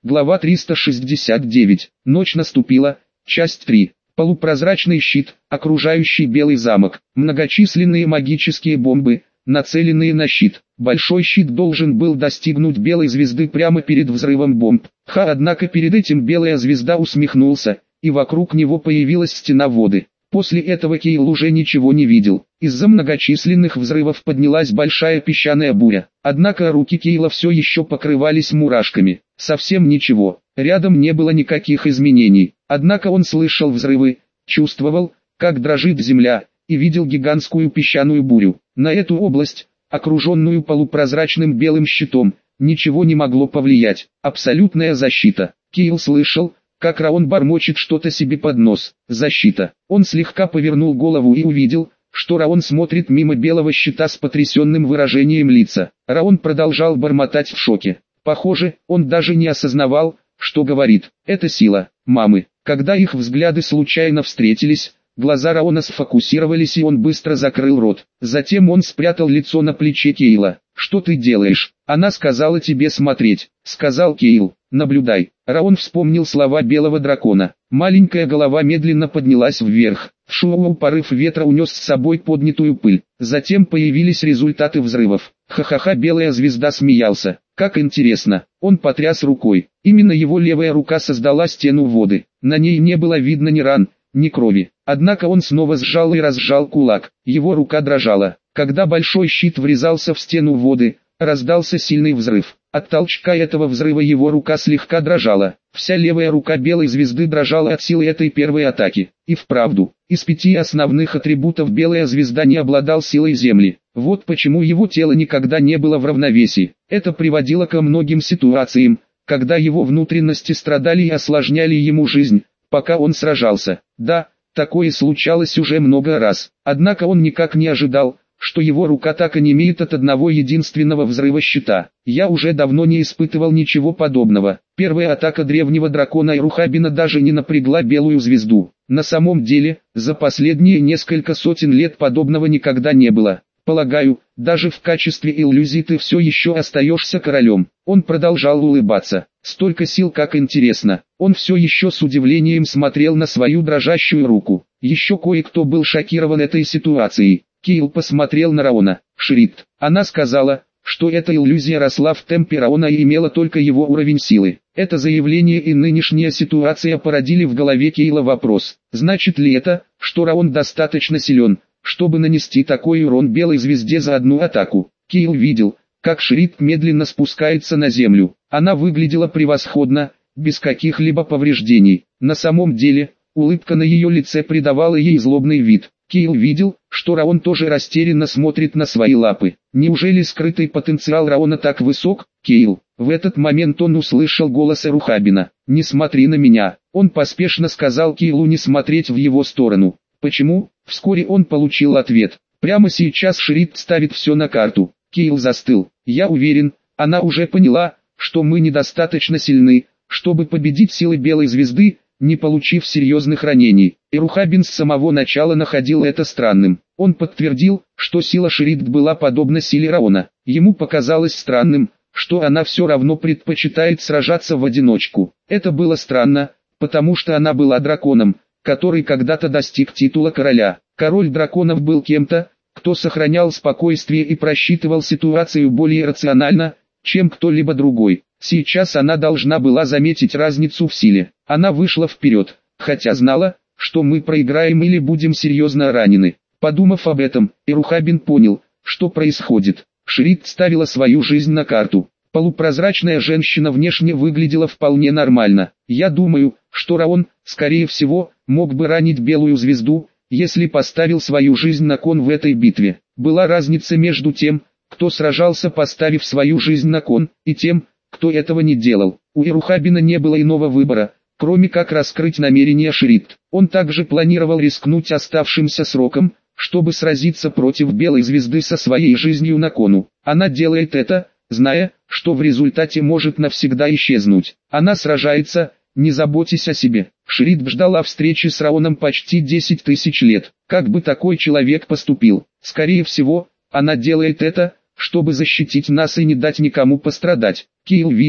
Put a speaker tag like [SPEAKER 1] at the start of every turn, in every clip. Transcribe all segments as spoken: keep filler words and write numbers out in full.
[SPEAKER 1] Глава триста шестьдесят девять. Ночь наступила. Часть три. Полупрозрачный щит, окружающий Белый замок. Многочисленные магические бомбы, нацеленные на щит. Большой щит должен был достигнуть Белой звезды прямо перед взрывом бомб. Ха, однако перед этим Белая звезда усмехнулся, и вокруг него появилась стена воды. После этого Кейл уже ничего не видел. Из-за многочисленных взрывов поднялась большая песчаная буря. Однако руки Кейла все еще покрывались мурашками. Совсем ничего. Рядом не было никаких изменений. Однако он слышал взрывы, чувствовал, как дрожит земля, и видел гигантскую песчаную бурю. На эту область, окруженную полупрозрачным белым щитом, ничего не могло повлиять. Абсолютная защита. Кейл слышал, как Раон бормочет что-то себе под нос. Защита. Он слегка повернул голову и увидел, что Раон смотрит мимо белого щита с потрясенным выражением лица. Раон продолжал бормотать в шоке. Похоже, он даже не осознавал, что говорит. Это сила мамы. Когда их взгляды случайно встретились, глаза Раона сфокусировались и он быстро закрыл рот. Затем он спрятал лицо на плече Кейла. «Что ты делаешь? Она сказала тебе смотреть», — сказал Кейл. «Наблюдай». Раон вспомнил слова белого дракона. Маленькая голова медленно поднялась вверх. Шоу порыв ветра унес с собой поднятую пыль. Затем появились результаты взрывов. Ха-ха-ха, белая звезда смеялся. Как интересно. Он потряс рукой. Именно его левая рука создала стену воды. На ней не было видно ни ран, ни крови. Однако он снова сжал и разжал кулак. Его рука дрожала. Когда большой щит врезался в стену воды, раздался сильный взрыв. От толчка этого взрыва его рука слегка дрожала. Вся левая рука белой звезды дрожала от силы этой первой атаки. И вправду, из пяти основных атрибутов белая звезда не обладал силой земли. Вот почему его тело никогда не было в равновесии. Это приводило ко многим ситуациям, когда его внутренности страдали и осложняли ему жизнь, пока он сражался. Да, такое случалось уже много раз. Однако он никак не ожидал, что его рука так онемеет от одного единственного взрыва щита. Я уже давно не испытывал ничего подобного. Первая атака древнего дракона Ирухабина даже не напрягла белую звезду. На самом деле, за последние несколько сотен лет подобного никогда не было. Полагаю, даже в качестве иллюзий ты все еще остаешься королем. Он продолжал улыбаться. Столько сил, как интересно. Он все еще с удивлением смотрел на свою дрожащую руку. Еще кое-кто был шокирован этой ситуацией. Кейл посмотрел на Раона. Шрид. Она сказала, что эта иллюзия росла в темпе Раона и имела только его уровень силы. Это заявление и нынешняя ситуация породили в голове Кейла вопрос. Значит ли это, что Раон достаточно силен, чтобы нанести такой урон белой звезде за одну атаку? Кейл видел, как Шрид медленно спускается на землю. Она выглядела превосходно, без каких-либо повреждений. На самом деле, улыбка на ее лице придавала ей злобный вид. Кейл видел, что Раон тоже растерянно смотрит на свои лапы. Неужели скрытый потенциал Раона так высок? Кейл. В этот момент он услышал голос Ирухабина. «Не смотри на меня». Он поспешно сказал Кейлу не смотреть в его сторону. Почему? Вскоре он получил ответ. Прямо сейчас Шрид ставит все на карту. Кейл застыл. Я уверен, она уже поняла, что мы недостаточно сильны, чтобы победить силы Белой звезды, не получив серьезных ранений. Ирухабин с самого начала находил это странным. Он подтвердил, что сила Шрид была подобна силе Раона. Ему показалось странным, что она все равно предпочитает сражаться в одиночку. Это было странно, потому что она была драконом, который когда-то достиг титула короля. Король драконов был кем-то, кто сохранял спокойствие и просчитывал ситуацию более рационально, чем кто-либо другой. Сейчас она должна была заметить разницу в силе. Она вышла вперед, хотя знала, что мы проиграем или будем серьезно ранены. Подумав об этом, Ирухабин понял, что происходит. Шрид ставила свою жизнь на карту. Полупрозрачная женщина внешне выглядела вполне нормально. Я думаю, что Раон, скорее всего, мог бы ранить белую звезду, если поставил свою жизнь на кон в этой битве. Была разница между тем, кто сражался, поставив свою жизнь на кон, и тем, кто этого не делал. У Ирухабина не было иного выбора, кроме как раскрыть намерения Шрид. Он также планировал рискнуть оставшимся сроком, чтобы сразиться против белой звезды со своей жизнью на кону. Она делает это, зная, что в результате может навсегда исчезнуть. Она сражается, не заботясь о себе. Шрид ждала встречи с Раоном почти десять тысяч лет. Как бы такой человек поступил? Скорее всего, она делает это, чтобы защитить нас и не дать никому пострадать. Кейл видел,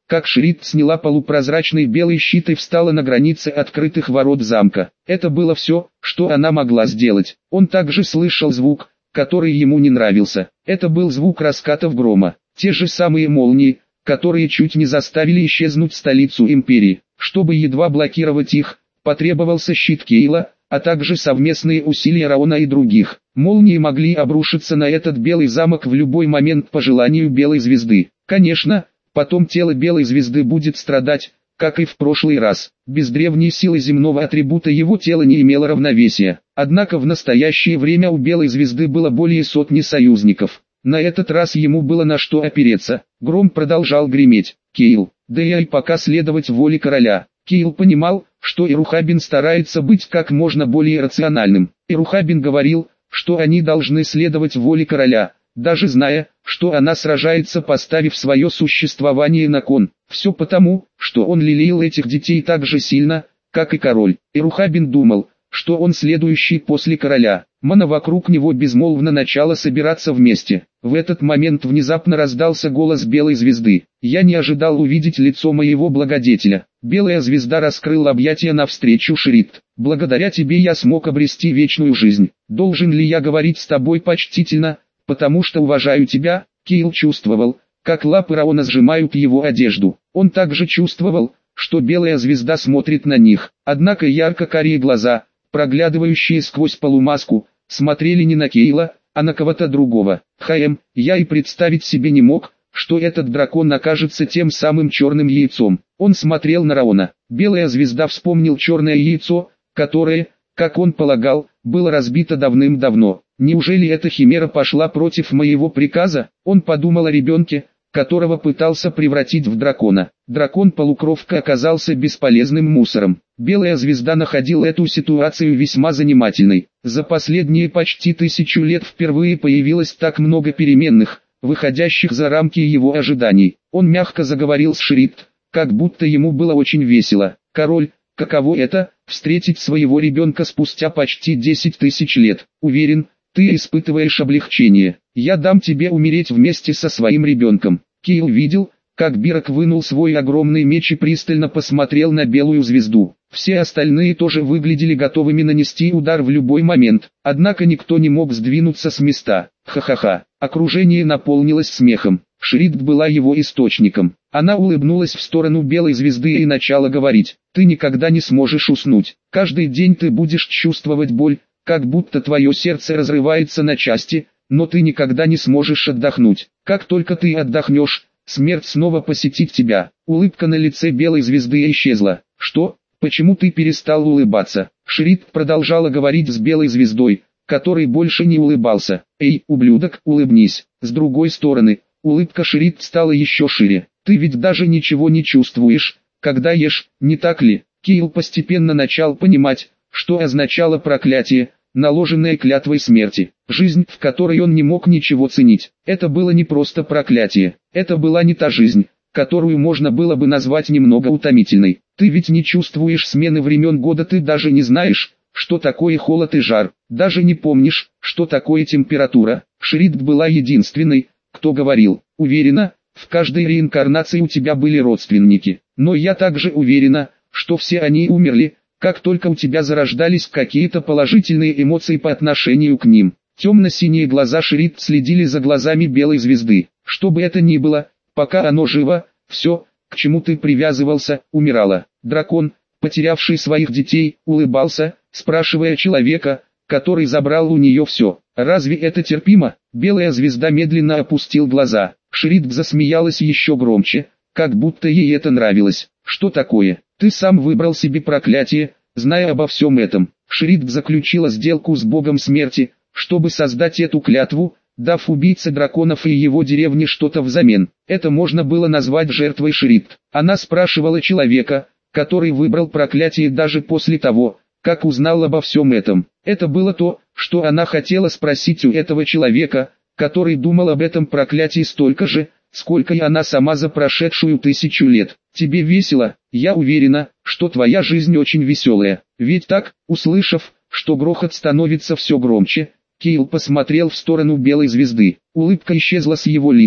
[SPEAKER 1] как Шрид сняла полупрозрачный белый щит и встала на границе открытых ворот замка. Это было все, что она могла сделать. Он также слышал звук, который ему не нравился. Это был звук раскатов грома. Те же самые молнии, которые чуть не заставили исчезнуть столицу империи. Чтобы едва блокировать их, потребовался щит Кейла, а также совместные усилия Раона и других. Молнии могли обрушиться на этот белый замок в любой момент по желанию Белой Звезды. Конечно, потом тело Белой Звезды будет страдать, как и в прошлый раз. Без древней силы земного атрибута его тело не имело равновесия. Однако в настоящее время у Белой Звезды было более сотни союзников. На этот раз ему было на что опереться. Гром продолжал греметь. Кейл, да и пока следовать воле короля. Кейл понимал, что Ирухабин старается быть как можно более рациональным. Ирухабин говорил, что они должны следовать воле короля, даже зная, что она сражается, поставив свое существование на кон. Все потому, что он лелеял этих детей так же сильно, как и король. Ирухабин думал, что он следующий после короля. Мана вокруг него безмолвно начала собираться вместе. В этот момент внезапно раздался голос Белой Звезды. «Я не ожидал увидеть лицо моего благодетеля». Белая Звезда раскрыла объятия навстречу Шрид. «Благодаря тебе я смог обрести вечную жизнь. Должен ли я говорить с тобой почтительно, потому что уважаю тебя?» Кейл чувствовал, как лапы Раона сжимают его одежду. Он также чувствовал, что Белая Звезда смотрит на них. Однако ярко-карие глаза, проглядывающие сквозь полумаску, смотрели не на Кейла, а на кого-то другого. Хаем, я и представить себе не мог, что этот дракон окажется тем самым черным яйцом. Он смотрел на Раона. Белая Звезда вспомнил черное яйцо, которое, как он полагал, было разбито давным-давно. Неужели эта химера пошла против моего приказа? Он подумал о ребенке, которого пытался превратить в дракона. Дракон-полукровка оказался бесполезным мусором. Белая Звезда находила эту ситуацию весьма занимательной. За последние почти тысячу лет впервые появилось так много переменных, выходящих за рамки его ожиданий. Он мягко заговорил с Шрид, как будто ему было очень весело. «Король, каково это, встретить своего ребенка спустя почти десять тысяч лет? Уверен, ты испытываешь облегчение. Я дам тебе умереть вместе со своим ребенком». Кейл видел, как Бирок вынул свой огромный меч и пристально посмотрел на Белую Звезду. Все остальные тоже выглядели готовыми нанести удар в любой момент, однако никто не мог сдвинуться с места. Ха-ха-ха. Окружение наполнилось смехом. Шрид была его источником. Она улыбнулась в сторону Белой Звезды и начала говорить: «Ты никогда не сможешь уснуть. Каждый день ты будешь чувствовать боль, как будто твое сердце разрывается на части, но ты никогда не сможешь отдохнуть. Как только ты отдохнешь, смерть снова посетит тебя». Улыбка на лице Белой Звезды исчезла. «Что? Почему ты перестал улыбаться?» Шрид продолжала говорить с Белой Звездой, который больше не улыбался. «Эй, ублюдок, улыбнись». С другой стороны, улыбка Шрид стала еще шире. «Ты ведь даже ничего не чувствуешь, когда ешь, не так ли?» Кейл постепенно начал понимать, что означало проклятие, наложенное клятвой смерти. Жизнь, в которой он не мог ничего ценить. Это было не просто проклятие. Это была не та жизнь, которую можно было бы назвать немного утомительной. Ты ведь не чувствуешь смены времен года, ты даже не знаешь, что такое холод и жар. Даже не помнишь, что такое температура. Шрид была единственной, кто говорил: «Уверена, в каждой реинкарнации у тебя были родственники. Но я также уверена, что все они умерли, как только у тебя зарождались какие-то положительные эмоции по отношению к ним». Темно-синие глаза Шрид следили за глазами Белой Звезды. «Что бы это ни было, пока оно живо, все, к чему ты привязывался, умирало». Дракон, потерявший своих детей, улыбался, спрашивая человека, который забрал у нее все: «Разве это терпимо?» Белая Звезда медленно опустил глаза. Шрид засмеялась еще громче, как будто ей это нравилось. «Что такое? Ты сам выбрал себе проклятие, зная обо всем этом». Шрид заключила сделку с богом смерти, чтобы создать эту клятву, дав убийце драконов и его деревне что-то взамен. Это можно было назвать жертвой Шрид. Она спрашивала человека, который выбрал проклятие даже после того, как узнал обо всем этом. Это было то, что она хотела спросить у этого человека, который думал об этом проклятии столько же, сколько и она сама за прошедшую тысячу лет. «Тебе весело? Я уверена, что твоя жизнь очень веселая. Ведь так?» Услышав, что грохот становится все громче, Кейл посмотрел в сторону Белой Звезды. Улыбка исчезла с его лица,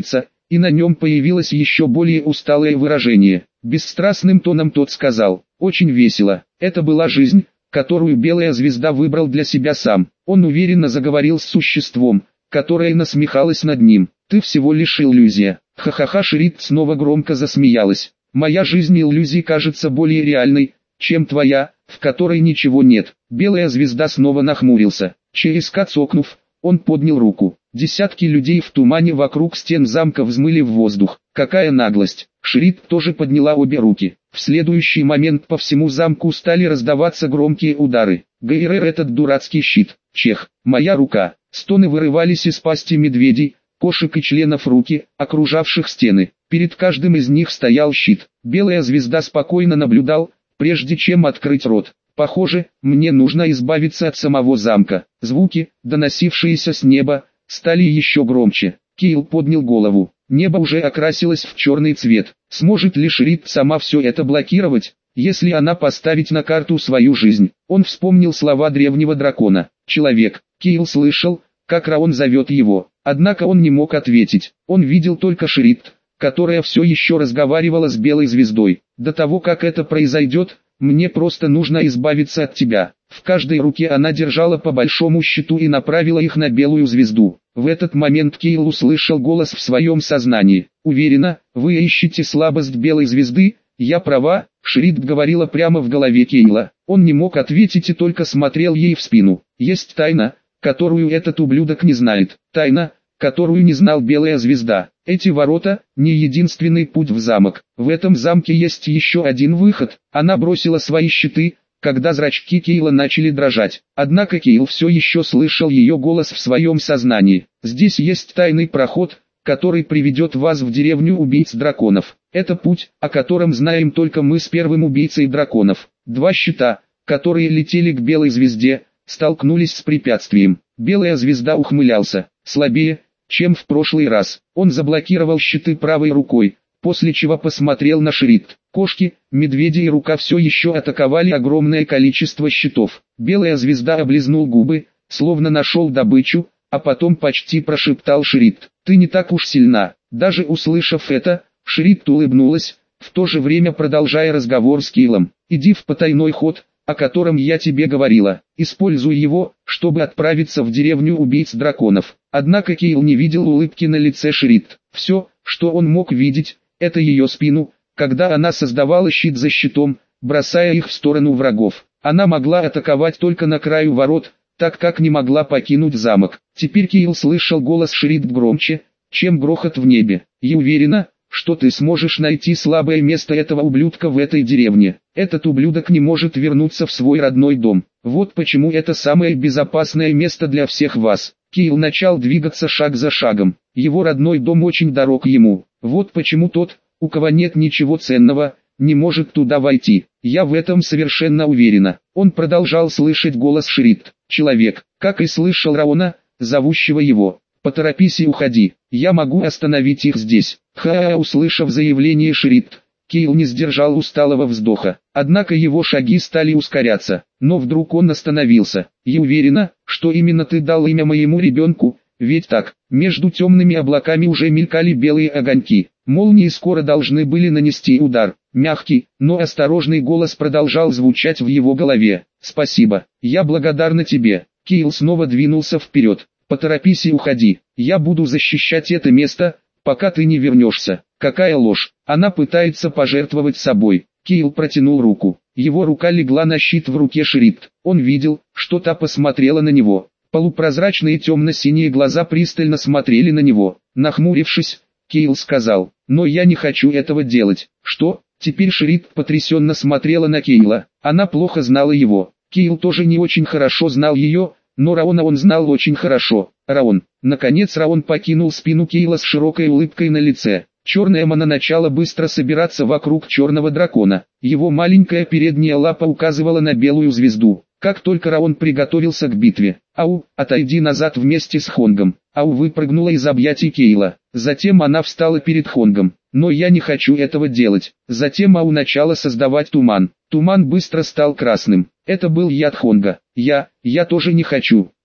[SPEAKER 1] и на нем появилось еще более усталое выражение. Бесстрастным тоном тот сказал: «Очень весело. Это была жизнь, которую Белая Звезда выбрал для себя сам». Он уверенно заговорил с существом, которое насмехалось над ним. «Ты всего лишь иллюзия». Ха-ха-ха, Шрид снова громко засмеялась. «Моя жизнь иллюзий кажется более реальной, чем твоя, в которой ничего нет». Белая Звезда снова нахмурился. Черезко цокнув, он поднял руку. Десятки людей в тумане вокруг стен замка взмыли в воздух. Какая наглость! Шрид тоже подняла обе руки. В следующий момент по всему замку стали раздаваться громкие удары. Гайрер, этот дурацкий щит. Чех. Моя рука. Стоны вырывались из пасти медведей, кошек и членов руки, окружавших стены. Перед каждым из них стоял щит. Белая Звезда спокойно наблюдал, прежде чем открыть рот. «Похоже, мне нужно избавиться от самого замка». Звуки, доносившиеся с неба, стали еще громче. Кейл поднял голову. Небо уже окрасилось в черный цвет. Сможет ли Шрид сама все это блокировать, если она поставит на карту свою жизнь? Он вспомнил слова древнего дракона. «Человек». Кейл слышал, как Раон зовет его. Однако он не мог ответить. Он видел только Шрид, которая все еще разговаривала с Белой Звездой. До того, как это произойдет, мне просто нужно избавиться от тебя. В каждой руке она держала по большому щиту и направила их на Белую Звезду. В этот момент Кейл услышал голос в своем сознании. «Уверена, вы ищете слабость Белой Звезды? Я права?» Шрид говорила прямо в голове Кейла. Он не мог ответить и только смотрел ей в спину. «Есть тайна, которую этот ублюдок не знает. Тайна, которую не знал Белая Звезда. Эти ворота – не единственный путь в замок. В этом замке есть еще один выход». Она бросила свои щиты, когда зрачки Кейла начали дрожать. Однако Кейл все еще слышал ее голос в своем сознании. «Здесь есть тайный проход, который приведет вас в деревню убийц драконов. Это путь, о котором знаем только мы с первым убийцей драконов». Два щита, которые летели к Белой Звезде, столкнулись с препятствием. Белая Звезда ухмылялся. Слабее, чем в прошлый раз. Он заблокировал щиты правой рукой, после чего посмотрел на Шрид. Кошки, медведи и рука все еще атаковали огромное количество щитов. Белая Звезда облизнул губы, словно нашел добычу, а потом почти прошептал Шрид: «Ты не так уж сильна». Даже услышав это, Шрид улыбнулась, в то же время продолжая разговор с Кейлом. «Иди в потайной ход, о котором я тебе говорила. Используй его, чтобы отправиться в деревню убийц драконов». Однако Кейл не видел улыбки на лице Шрид. Все, что он мог видеть, это ее спину, когда она создавала щит за щитом, бросая их в сторону врагов. Она могла атаковать только на краю ворот, так как не могла покинуть замок. Теперь Кейл слышал голос Шрид громче, чем грохот в небе. «Я уверена, что ты сможешь найти слабое место этого ублюдка в этой деревне. Этот ублюдок не может вернуться в свой родной дом. Вот почему это самое безопасное место для всех вас». Кейл начал двигаться шаг за шагом. Его родной дом очень дорог ему. Вот почему тот, у кого нет ничего ценного, не может туда войти. Я в этом совершенно уверена. Он продолжал слышать голос Шрид. «Человек», как и слышал Раона, зовущего его. «Поторопись и уходи. Я могу остановить их здесь». Ха-ха, услышав заявление Шрид, Кейл не сдержал усталого вздоха. Однако его шаги стали ускоряться. Но вдруг он остановился. «Я уверена, что именно ты дал имя моему ребенку, ведь так?» Между темными облаками уже мелькали белые огоньки. Молнии скоро должны были нанести удар. Мягкий, но осторожный голос продолжал звучать в его голове. «Спасибо, я благодарна тебе». Кейл снова двинулся вперед. «Поторопись и уходи. Я буду защищать это место, пока ты не вернешься». Какая ложь! Она пытается пожертвовать собой. Кейл протянул руку. Его рука легла на щит в руке Шрид. Он видел, что та посмотрела на него. Полупрозрачные темно-синие глаза пристально смотрели на него. Нахмурившись, Кейл сказал: «Но я не хочу этого делать». «Что?» Теперь Шрид потрясенно смотрела на Кейла. Она плохо знала его. Кейл тоже не очень хорошо знал ее, но Раона он знал очень хорошо. Раон. Наконец Раон покинул спину Кейла с широкой улыбкой на лице. Черная мана начала быстро собираться вокруг черного дракона. Его маленькая передняя лапа указывала на Белую Звезду. Как только Раон приготовился к битве, Ау, отойди назад вместе с Хонгом. Ау выпрыгнула из объятий Кейла. Затем она встала перед Хонгом. «Но я не хочу этого делать». Затем Ау начала создавать туман. Туман быстро стал красным. Это был яд Хонга. «Я, я тоже не хочу».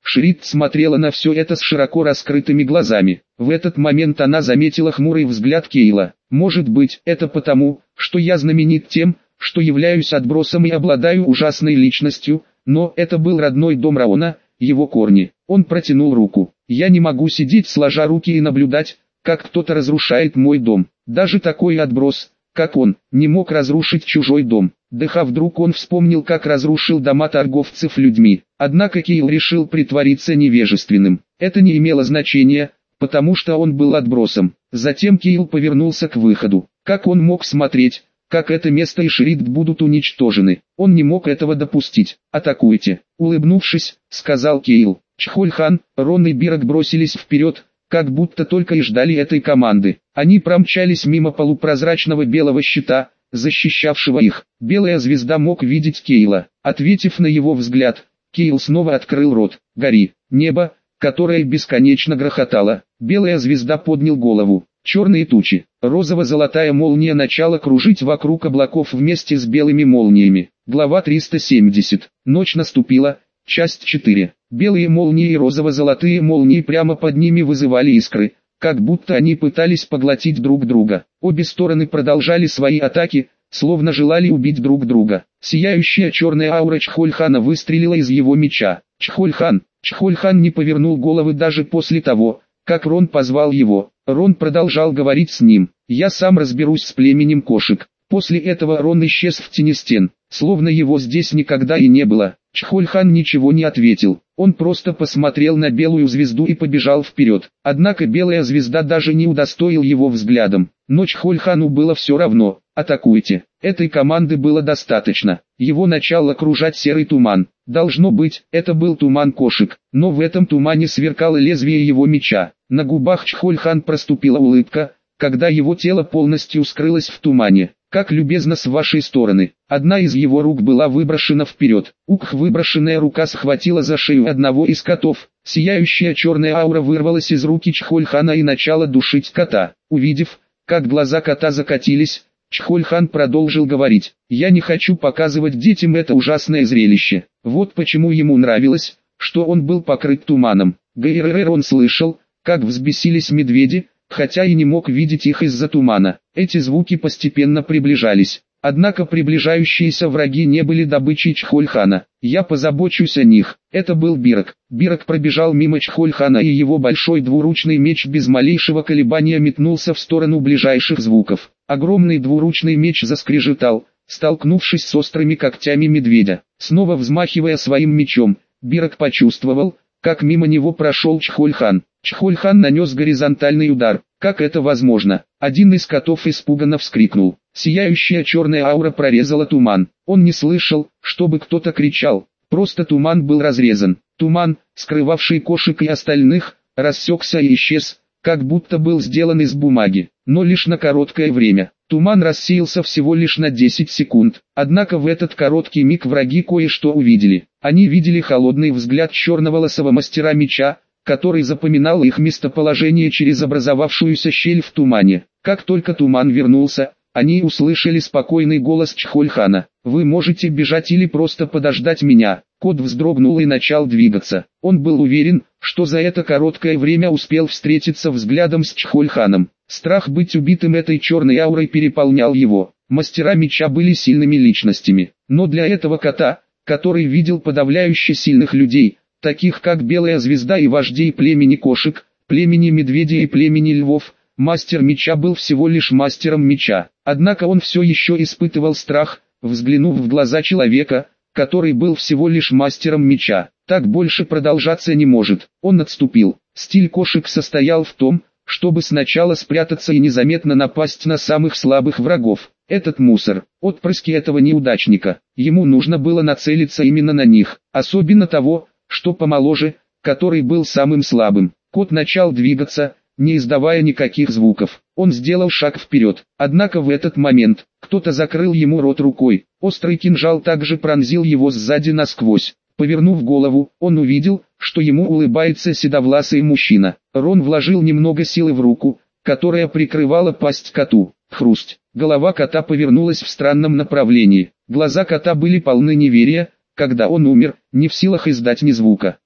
[SPEAKER 1] Шрид смотрела на все это с широко раскрытыми глазами. В этот момент она заметила хмурый взгляд Кейла. «Может быть, это потому, что я знаменит тем, что являюсь отбросом и обладаю ужасной личностью, но это был родной дом Раона, его корни». Он протянул руку. «Я не могу сидеть сложа руки и наблюдать, как кто-то разрушает мой дом. Даже такой отброс, как он, не мог разрушить чужой дом». Дыха вдруг он вспомнил, как разрушил дома торговцев людьми. Однако Кейл решил притвориться невежественным. Это не имело значения, потому что он был отбросом. Затем Кейл повернулся к выходу. Как он мог смотреть, как это место и Шрид будут уничтожены? Он не мог этого допустить. «Атакуйте!» Улыбнувшись, сказал Кейл. Чхоль-хан, Рон и Бирок бросились вперед, как будто только и ждали этой команды. Они промчались мимо полупрозрачного белого щита, защищавшего их. Белая звезда мог видеть Кейла. Ответив на его взгляд, Кейл снова открыл рот. «Гори!» Небо, которое бесконечно грохотало. Белая звезда поднял голову. Черные тучи. Розово-золотая молния начала кружить вокруг облаков вместе с белыми молниями. Глава триста семьдесят. Ночь наступила. Часть четыре. Белые молнии и розово-золотые молнии прямо под ними вызывали искры, как будто они пытались поглотить друг друга. Обе стороны продолжали свои атаки, словно желали убить друг друга. Сияющая черная аура Чхоль-хана выстрелила из его меча. «Чхоль-хан!» Чхоль-хан не повернул головы даже после того, как Рон позвал его. Рон продолжал говорить с ним. «Я сам разберусь с племенем кошек». После этого Рон исчез в тени стен, словно его здесь никогда и не было. Чхоль-хан ничего не ответил. Он просто посмотрел на белую звезду и побежал вперед. Однако белая звезда даже не удостоил его взглядом. Но Чхоль-хану было все равно. «Атакуйте!» Этой команды было достаточно. Его начал окружать серый туман. Должно быть, это был туман кошек, но в этом тумане сверкало лезвие его меча. На губах Чхоль-хан проступила улыбка, когда его тело полностью скрылось в тумане. «Как любезно с вашей стороны». Одна из его рук была выброшена вперед. Ух, выброшенная рука схватила за шею одного из котов. Сияющая черная аура вырвалась из руки Чхоль-хана и начала душить кота. Увидев, как глаза кота закатились, Чхоль-хан продолжил говорить. «Я не хочу показывать детям это ужасное зрелище». Вот почему ему нравилось, что он был покрыт туманом. Гайрер он слышал, как взбесились медведи, хотя и не мог видеть их из-за тумана. Эти звуки постепенно приближались. Однако приближающиеся враги не были добычей Чхоль-хана. «Я позабочусь о них». Это был Бирок. Бирок пробежал мимо Чхоль-хана, и его большой двуручный меч без малейшего колебания метнулся в сторону ближайших звуков. Огромный двуручный меч заскрежетал, столкнувшись с острыми когтями медведя. Снова взмахивая своим мечом, Бирок почувствовал, как мимо него прошел Чхоль-хан. Чхоль-хан нанес горизонтальный удар. Как это возможно? Один из котов испуганно вскрикнул. Сияющая черная аура прорезала туман. Он не слышал, чтобы кто-то кричал. Просто туман был разрезан. Туман, скрывавший кошек и остальных, рассекся и исчез, как будто был сделан из бумаги. Но лишь на короткое время. Туман рассеялся всего лишь на десять секунд. Однако в этот короткий миг враги кое-что увидели. Они видели холодный взгляд черноволосого мастера меча, который запоминал их местоположение через образовавшуюся щель в тумане. Как только туман вернулся, они услышали спокойный голос Чхоль-хана. «Вы можете бежать или просто подождать меня». Кот вздрогнул и начал двигаться. Он был уверен, что за это короткое время успел встретиться взглядом с Чхоль-ханом. Страх быть убитым этой черной аурой переполнял его. Мастера меча были сильными личностями. Но для этого кота, который видел подавляюще сильных людей, таких как Белая Звезда и вождей племени кошек, племени медведей и племени львов, мастер меча был всего лишь мастером меча. Однако он все еще испытывал страх, взглянув в глаза человека, который был всего лишь мастером меча. Так больше продолжаться не может. Он отступил. Стиль кошек состоял в том, чтобы сначала спрятаться и незаметно напасть на самых слабых врагов. Этот мусор, отпрыски этого неудачника, ему нужно было нацелиться именно на них, особенно того, что помоложе, который был самым слабым. Кот начал двигаться, не издавая никаких звуков. Он сделал шаг вперед, однако в этот момент, кто-то закрыл ему рот рукой. Острый кинжал также пронзил его сзади насквозь. Повернув голову, он увидел, что ему улыбается седовласый мужчина. Рон вложил немного силы в руку, которая прикрывала пасть коту. Хрусть. Голова кота повернулась в странном направлении. Глаза кота были полны неверия, когда он умер, не в силах издать ни звука.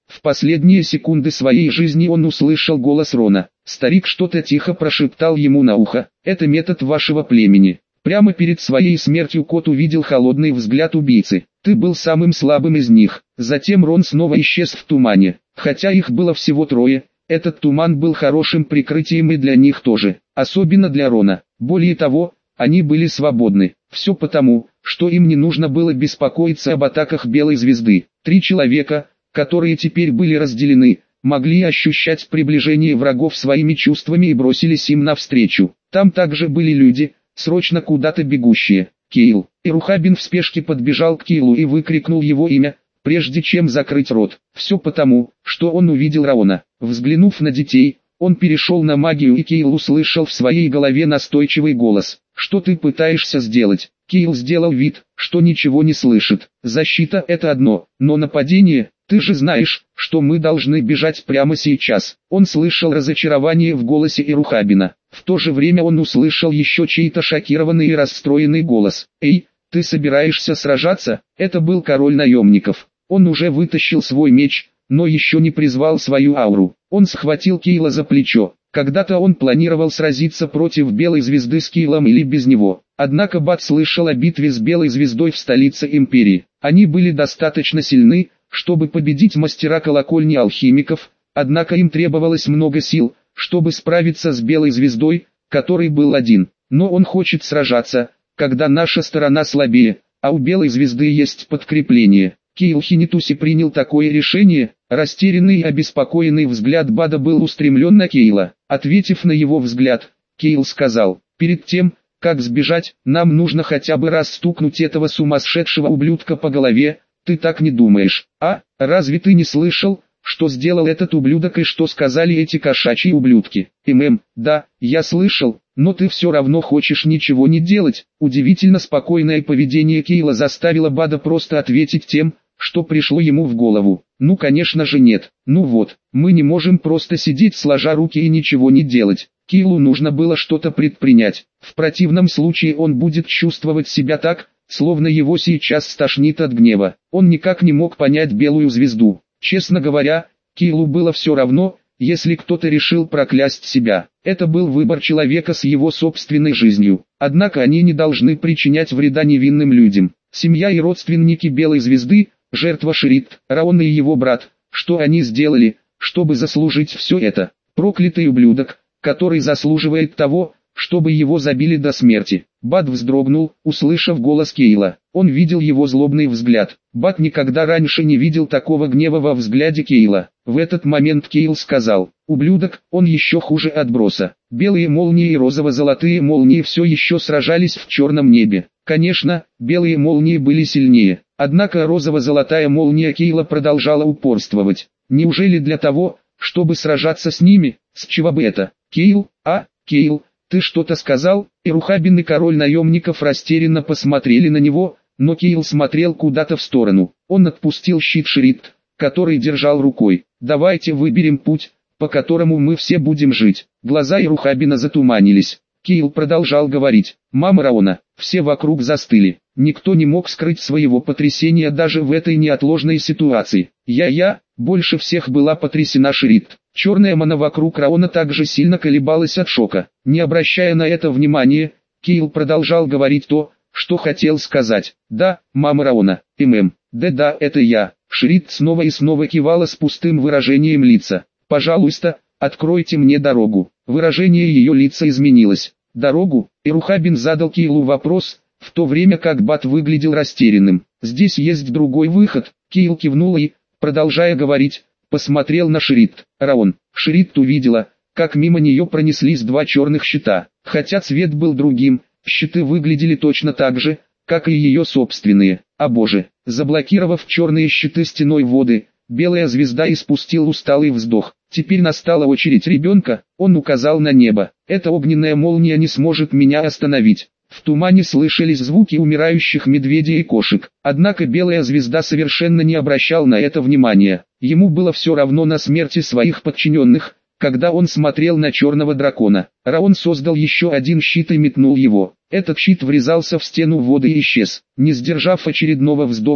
[SPEAKER 1] В последние секунды своей жизни он услышал голос Рона. Старик что-то тихо прошептал ему на ухо. «Это метод вашего племени». Прямо перед своей смертью кот увидел холодный взгляд убийцы. «Ты был самым слабым из них». Затем Рон снова исчез в тумане. Хотя их было всего трое, этот туман был хорошим прикрытием и для них тоже. Особенно для Рона. Более того, они были свободны. Все потому, что им не нужно было беспокоиться об атаках Белой Звезды. Три человека, которые теперь были разделены, могли ощущать приближение врагов своими чувствами и бросились им навстречу. Там также были люди, срочно куда-то бегущие. Кейл. Ирухабин в спешке подбежал к Кейлу и выкрикнул его имя, прежде чем закрыть рот. Все потому, что он увидел Раона. Взглянув на детей, он перешел на магию, и Кейл услышал в своей голове настойчивый голос. «Что ты пытаешься сделать?» Кейл сделал вид, что ничего не слышит. «Защита — это одно, но нападение... Ты же знаешь, что мы должны бежать прямо сейчас». Он слышал разочарование в голосе Ирухабина. В то же время он услышал еще чей-то шокированный и расстроенный голос. «Эй, ты собираешься сражаться?» Это был король наемников. Он уже вытащил свой меч, но еще не призвал свою ауру. Он схватил Кейла за плечо. Когда-то он планировал сразиться против Белой Звезды с Кейлом или без него. Однако Бат слышал о битве с Белой Звездой в столице Империи. Они были достаточно сильны, чтобы победить мастера колокольни алхимиков, однако им требовалось много сил, чтобы справиться с Белой Звездой, который был один. Но он хочет сражаться, когда наша сторона слабее, а у Белой Звезды есть подкрепление. Кейл Хинитуси принял такое решение. Растерянный и обеспокоенный взгляд Бада был устремлен на Кейла. Ответив на его взгляд, Кейл сказал: «Перед тем, как сбежать, нам нужно хотя бы раз стукнуть этого сумасшедшего ублюдка по голове. Ты так не думаешь? А, разве ты не слышал, что сделал этот ублюдок и что сказали эти кошачьи ублюдки?» «Мм, да, я слышал, но ты все равно хочешь ничего не делать». Удивительно спокойное поведение Кейла заставило Бада просто ответить тем, что пришло ему в голову. «Ну конечно же нет. Ну вот, мы не можем просто сидеть сложа руки и ничего не делать». Кейлу нужно было что-то предпринять. В противном случае он будет чувствовать себя так, словно его сейчас стошнит от гнева. Он никак не мог понять Белую Звезду. Честно говоря, Кейлу было все равно, если кто-то решил проклясть себя. Это был выбор человека с его собственной жизнью. Однако они не должны причинять вреда невинным людям. Семья и родственники Белой Звезды, жертва Шрид, Раон и его брат, что они сделали, чтобы заслужить все это? Проклятый ублюдок, который заслуживает того, чтобы его забили до смерти. Бад вздрогнул, услышав голос Кейла. Он видел его злобный взгляд. Бад никогда раньше не видел такого гнева во взгляде Кейла. В этот момент Кейл сказал: «Ублюдок, он еще хуже отброса». Белые молнии и розово-золотые молнии все еще сражались в черном небе. Конечно, белые молнии были сильнее. Однако розово-золотая молния Кейла продолжала упорствовать. Неужели для того, чтобы сражаться с ними? С чего бы это? Кейл, а, Кейл, ты что-то сказал? Ирухабин и король наемников растерянно посмотрели на него, но Кейл смотрел куда-то в сторону. Он отпустил щит Шрид, который держал рукой. «Давайте выберем путь, по которому мы все будем жить». Глаза Ирухабина затуманились. Кейл продолжал говорить: «Мама Раона». Все вокруг застыли. Никто не мог скрыть своего потрясения даже в этой неотложной ситуации. Я-я, больше всех была потрясена Шрид. Черная мана вокруг Раона также сильно колебалась от шока. Не обращая на это внимания, Кейл продолжал говорить то, что хотел сказать. «Да, мама Раона, ММ, да-да, это я». Шрид снова и снова кивала с пустым выражением лица. «Пожалуйста, откройте мне дорогу». Выражение ее лица изменилось. «Дорогу?» Ирухабин задал Кейлу вопрос, в то время как Бат выглядел растерянным. «Здесь есть другой выход». Кейл кивнул и, продолжая говорить, посмотрел на Шрид. Раон. Шрид увидела, как мимо нее пронеслись два черных щита. Хотя цвет был другим, щиты выглядели точно так же, как и ее собственные. О боже! Заблокировав черные щиты стеной воды, Белая Звезда испустил усталый вздох. Теперь настала очередь ребенка. Он указал на небо. «Эта огненная молния не сможет меня остановить». В тумане слышались звуки умирающих медведей и кошек. Однако Белая Звезда совершенно не обращал на это внимания. Ему было все равно на смерти своих подчиненных, когда он смотрел на черного дракона. Раон создал еще один щит и метнул его. Этот щит врезался в стену воды и исчез. Не сдержав очередного вздоха,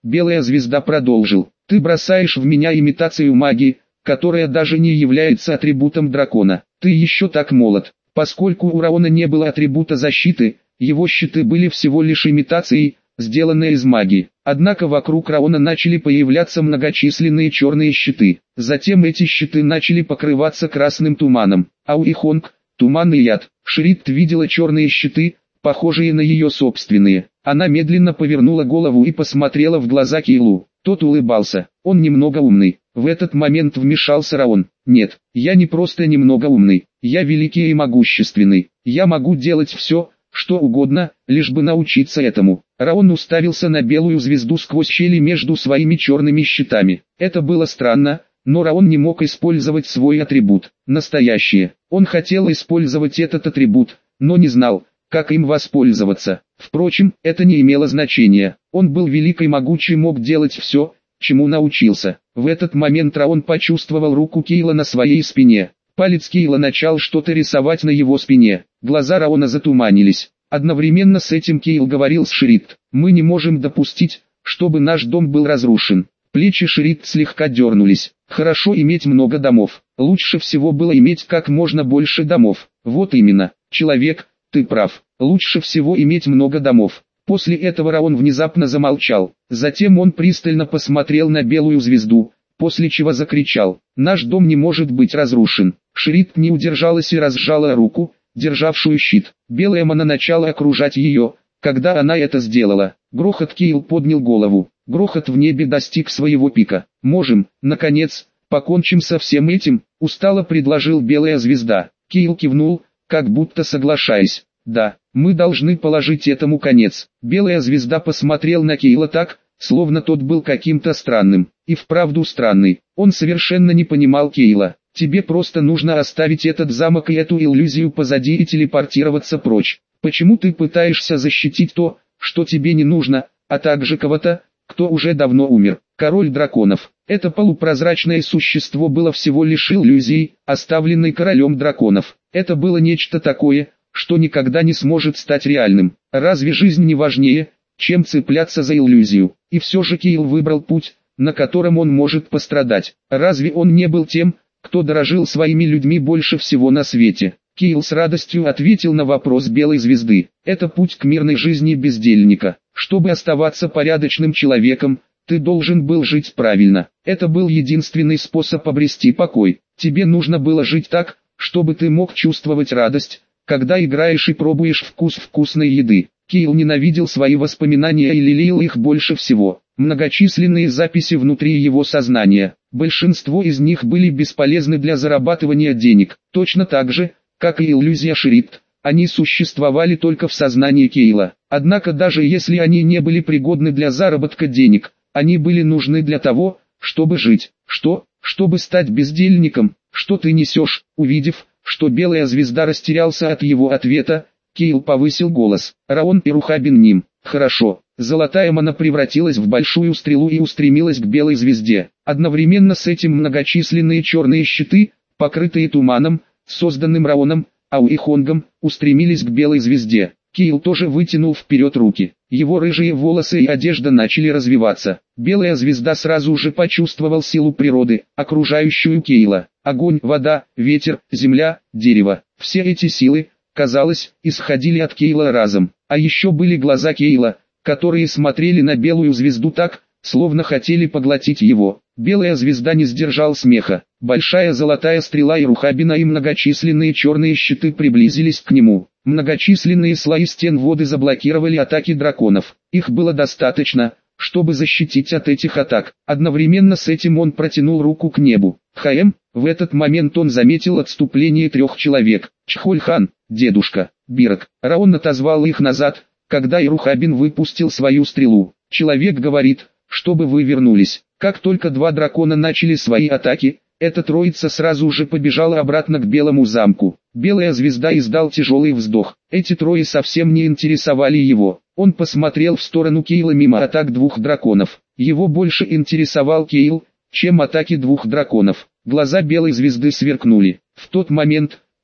[SPEAKER 1] Белая звезда продолжил. Ты бросаешь в меня имитацию магии, которая даже не является атрибутом дракона. Ты еще так молод. Поскольку у Раона не было атрибута защиты, его щиты были всего лишь имитацией, сделанные из магии. Однако вокруг Раона начали появляться многочисленные черные щиты. Затем эти щиты начали покрываться красным туманом. Ауихонг, туман и яд. Шридт видела черные щиты, похожие на ее собственные. Она медленно повернула голову и посмотрела в глаза Кейлу. Тот улыбался. Он немного умный. В этот момент вмешался Раон. Нет, я не просто немного умный. Я великий и могущественный. Я могу делать все, что угодно, лишь бы научиться этому. Раон уставился на белую звезду сквозь щели между своими черными щитами. Это было странно, но Раон не мог использовать свой атрибут. Настоящее. Он хотел использовать этот атрибут, но не знал, как им воспользоваться. Впрочем, это не имело значения. Он был велик и могучий, мог делать все, чему научился. В этот момент Раон почувствовал руку Кейла на своей спине. Палец Кейла начал что-то рисовать на его спине. Глаза Раона затуманились. Одновременно с этим Кейл говорил с Шридт. «Мы не можем допустить, чтобы наш дом был разрушен». Плечи Шридт слегка дернулись. «Хорошо иметь много домов. Лучше всего было иметь как можно больше домов». «Вот именно, человек, ты прав. Лучше всего иметь много домов». После этого Раон внезапно замолчал. Затем он пристально посмотрел на белую звезду, после чего закричал: «Наш дом не может быть разрушен». Шридт не удержалась и разжала руку, державшую щит. Белая мана начала окружать ее, когда она это сделала. Грохот. Кейл поднял голову. Грохот в небе достиг своего пика. «Можем, наконец, покончим со всем этим», — устало предложил белая звезда. Кейл кивнул, как будто соглашаясь. «Да, мы должны положить этому конец». Белая звезда посмотрел на Кейла так, словно тот был каким-то странным. И вправду странный. Он совершенно не понимал Кейла. «Тебе просто нужно оставить этот замок и эту иллюзию позади и телепортироваться прочь. Почему ты пытаешься защитить то, что тебе не нужно, а также кого-то, кто уже давно умер?» Король драконов. Это полупрозрачное существо было всего лишь иллюзией, оставленной королем драконов. Это было нечто такое, что никогда не сможет стать реальным. Разве жизнь не важнее, чем цепляться за иллюзию? И все же Кейл выбрал путь, на котором он может пострадать. Разве он не был тем, кто дорожил своими людьми больше всего на свете? Кейл с радостью ответил на вопрос белой звезды. Это путь к мирной жизни бездельника. Чтобы оставаться порядочным человеком, ты должен был жить правильно. Это был единственный способ обрести покой. Тебе нужно было жить так, чтобы ты мог чувствовать радость, когда играешь и пробуешь вкус вкусной еды. Кейл ненавидел свои воспоминания и лелеял их больше всего. Многочисленные записи внутри его сознания. Большинство из них были бесполезны для зарабатывания денег. Точно так же, как и иллюзия Шридт, они существовали только в сознании Кейла. Однако даже если они не были пригодны для заработка денег, они были нужны для того, чтобы жить. Что? Чтобы стать бездельником? Что ты несешь? Увидев, что белая звезда растерялся от его ответа, Кейл повысил голос. Раон и Рухабин ним. Хорошо. Золотая мана превратилась в большую стрелу и устремилась к белой звезде. Одновременно с этим многочисленные черные щиты, покрытые туманом, созданным Раоном, Ауихонгом, устремились к белой звезде. Кейл тоже вытянул вперед руки. Его рыжие волосы и одежда начали развиваться. Белая звезда сразу же почувствовал силу природы, окружающую Кейла. Огонь, вода, ветер, земля, дерево. Все эти силы, казалось, исходили от Кейла разом. А еще были глаза Кейла, которые смотрели на белую звезду так, словно хотели поглотить его. Белая звезда не сдержал смеха. Большая золотая стрела и Рухабина и многочисленные черные щиты приблизились к нему. Многочисленные слои стен воды заблокировали атаки драконов. Их было достаточно, чтобы защитить от этих атак. Одновременно с этим он протянул руку к небу. Хаэм, в этот момент он заметил отступление трех человек. Чхольхан, дедушка, Бирок. Раон отозвал их назад, когда Ирухабин выпустил свою стрелу. Человек говорит, чтобы вы вернулись. Как только два дракона начали свои атаки, эта троица сразу же побежала обратно к белому замку. Белая звезда издал тяжелый вздох. Эти трое совсем не интересовали его. Он посмотрел в сторону Кейла мимо атак двух драконов. Его больше интересовал Кейл, чем атаки двух драконов. Глаза белой звезды сверкнули. В тот момент,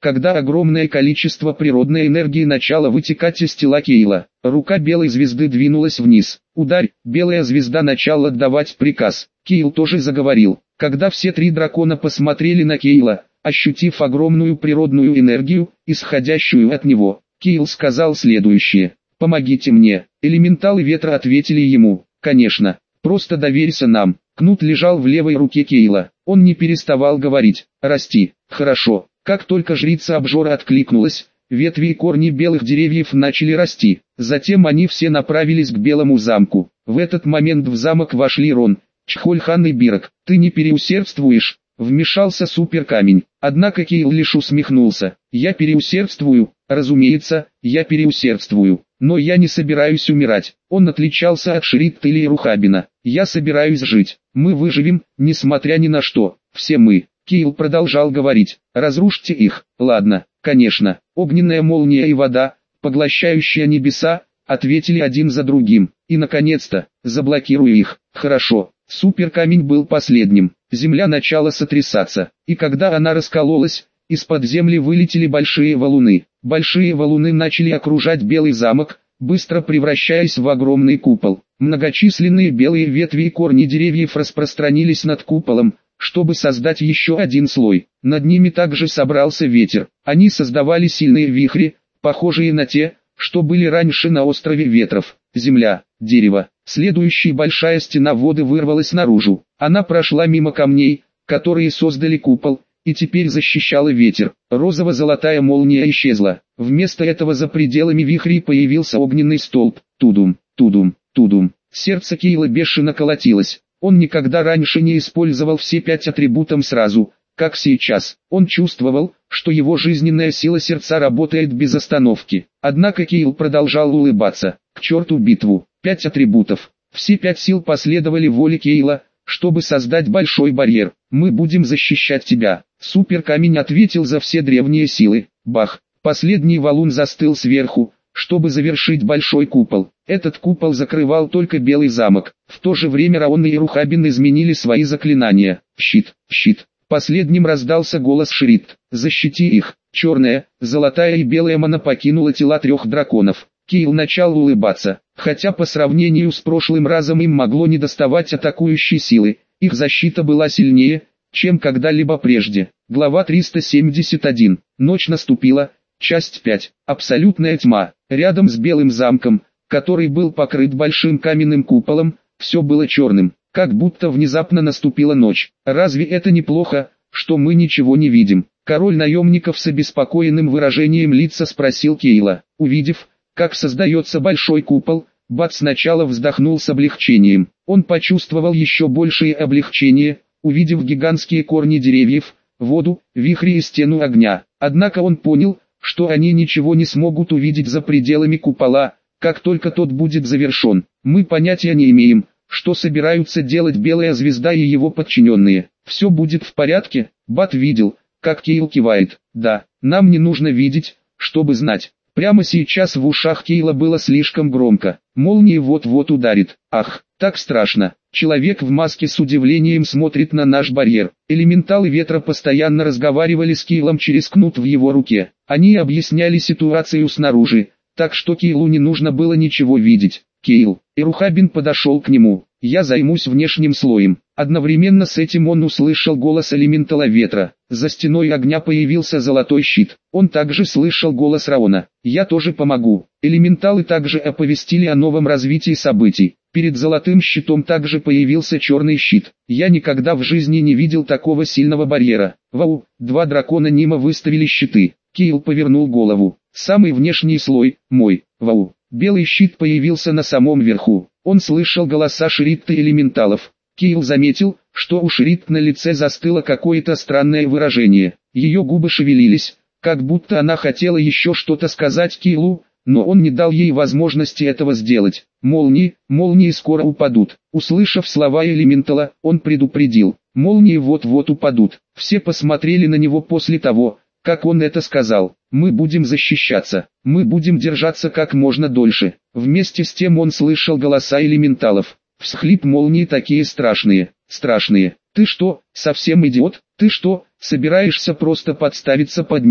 [SPEAKER 1] когда огромное количество природной энергии начало вытекать из тела Кейла. Рука белой звезды двинулась вниз. Ударь, белая звезда начала отдавать приказ. Кейл тоже заговорил. Когда все три дракона посмотрели на Кейла, ощутив огромную природную энергию, исходящую от него, Кейл сказал следующее: «Помогите мне». Элементалы ветра ответили ему: «Конечно, просто доверься нам». Кнут лежал в левой руке Кейла. Он не переставал говорить: «Расти». «Хорошо». Как только жрица обжора откликнулась, ветви и корни белых деревьев начали расти. Затем они все направились к Белому замку. В этот момент в замок вошли Рон, Чхольхан и Бирок. «Ты не переусердствуешь?» — вмешался суперкамень. Однако Кейл лишь усмехнулся. «Я переусердствую? Разумеется, я переусердствую. Но я не собираюсь умирать». Он отличался от Шридтеля и Рухабина. «Я собираюсь жить. Мы выживем, несмотря ни на что. Все мы». Кейл продолжал говорить: «Разрушьте их». «Ладно, конечно». Огненная молния и вода, поглощающая небеса, ответили один за другим. «И наконец-то, заблокирую их». «Хорошо». Суперкамень был последним. Земля начала сотрясаться, и когда она раскололась, из-под земли вылетели большие валуны. Большие валуны начали окружать Белый замок, быстро превращаясь в огромный купол. Многочисленные белые ветви и корни деревьев распространились над куполом, чтобы создать еще один слой. Над ними также собрался ветер. Они создавали сильные вихри, похожие на те, что были раньше на острове ветров. Земля, дерево. Следующая большая стена воды вырвалась наружу. Она прошла мимо камней, которые создали купол, и теперь защищала ветер. Розово-золотая молния исчезла. Вместо этого за пределами вихрей появился огненный столб. Тудум, тудум, тудум. Сердце Кейла бешено колотилось. Он никогда раньше не использовал все пять атрибутов сразу, как сейчас. Он чувствовал, что его жизненная сила сердца работает без остановки. Однако Кейл продолжал улыбаться. К черту битву. Пять атрибутов. Все пять сил последовали воле Кейла, чтобы создать большой барьер. «Мы будем защищать тебя». Суперкамень ответил за все древние силы. Бах. Последний валун застыл сверху, чтобы завершить большой купол. Этот купол закрывал только Белый замок. В то же время Раон и Рухабин изменили свои заклинания. «Щит, щит». Последним раздался голос Шридт. «Защити их». Черная, золотая и белая мана покинула тела трех драконов. Кейл начал улыбаться. Хотя по сравнению с прошлым разом им могло недоставать атакующей силы, их защита была сильнее, чем когда-либо прежде. Глава триста семьдесят один. Ночь наступила. Часть пять. Абсолютная тьма. Рядом с Белым замком, который был покрыт большим каменным куполом, все было черным, как будто внезапно наступила ночь. «Разве это неплохо, что мы ничего не видим?» Король наемников с обеспокоенным выражением лица спросил Кейла. Увидев, как создается большой купол, Бат сначала вздохнул с облегчением. Он почувствовал еще большее облегчение, увидев гигантские корни деревьев, воду, вихри и стену огня. Однако он понял, что они ничего не смогут увидеть за пределами купола, как только тот будет завершен. «Мы понятия не имеем, что собираются делать Белая звезда и его подчиненные. Все будет в порядке?» Бат видел, как Кейл кивает. «Да, нам не нужно видеть, чтобы знать». Прямо сейчас в ушах Кейла было слишком громко. Молния вот-вот ударит. Ах, так страшно. Человек в маске с удивлением смотрит на наш барьер. Элементалы ветра постоянно разговаривали с Кейлом через кнут в его руке. Они объясняли ситуацию снаружи, так что Кейлу не нужно было ничего видеть. Кейл. И Рухабин подошел к нему. «Я займусь внешним слоем». Одновременно с этим он услышал голос элементала ветра. За стеной огня появился золотой щит. Он также слышал голос Раона. «Я тоже помогу». Элементалы также оповестили о новом развитии событий. Перед золотым щитом также появился черный щит. «Я никогда в жизни не видел такого сильного барьера». Вау, два дракона Нима выставили щиты. Кейл повернул голову. «Самый внешний слой, мой». Вау. Белый щит появился на самом верху. Он слышал голоса Шридта элементалов. Кейл заметил, что у Шридт на лице застыло какое-то странное выражение. Ее губы шевелились, как будто она хотела еще что-то сказать Кейлу, но он не дал ей возможности этого сделать. «Молнии, молнии скоро упадут». Услышав слова элементала, он предупредил. «Молнии вот-вот упадут». Все посмотрели на него после того, как он это сказал. «Мы будем защищаться, мы будем держаться как можно дольше». Вместе с тем он слышал голоса элементалов. Всхлип молнии такие страшные, страшные. «Ты что, совсем идиот? Ты что, собираешься просто подставиться под них?»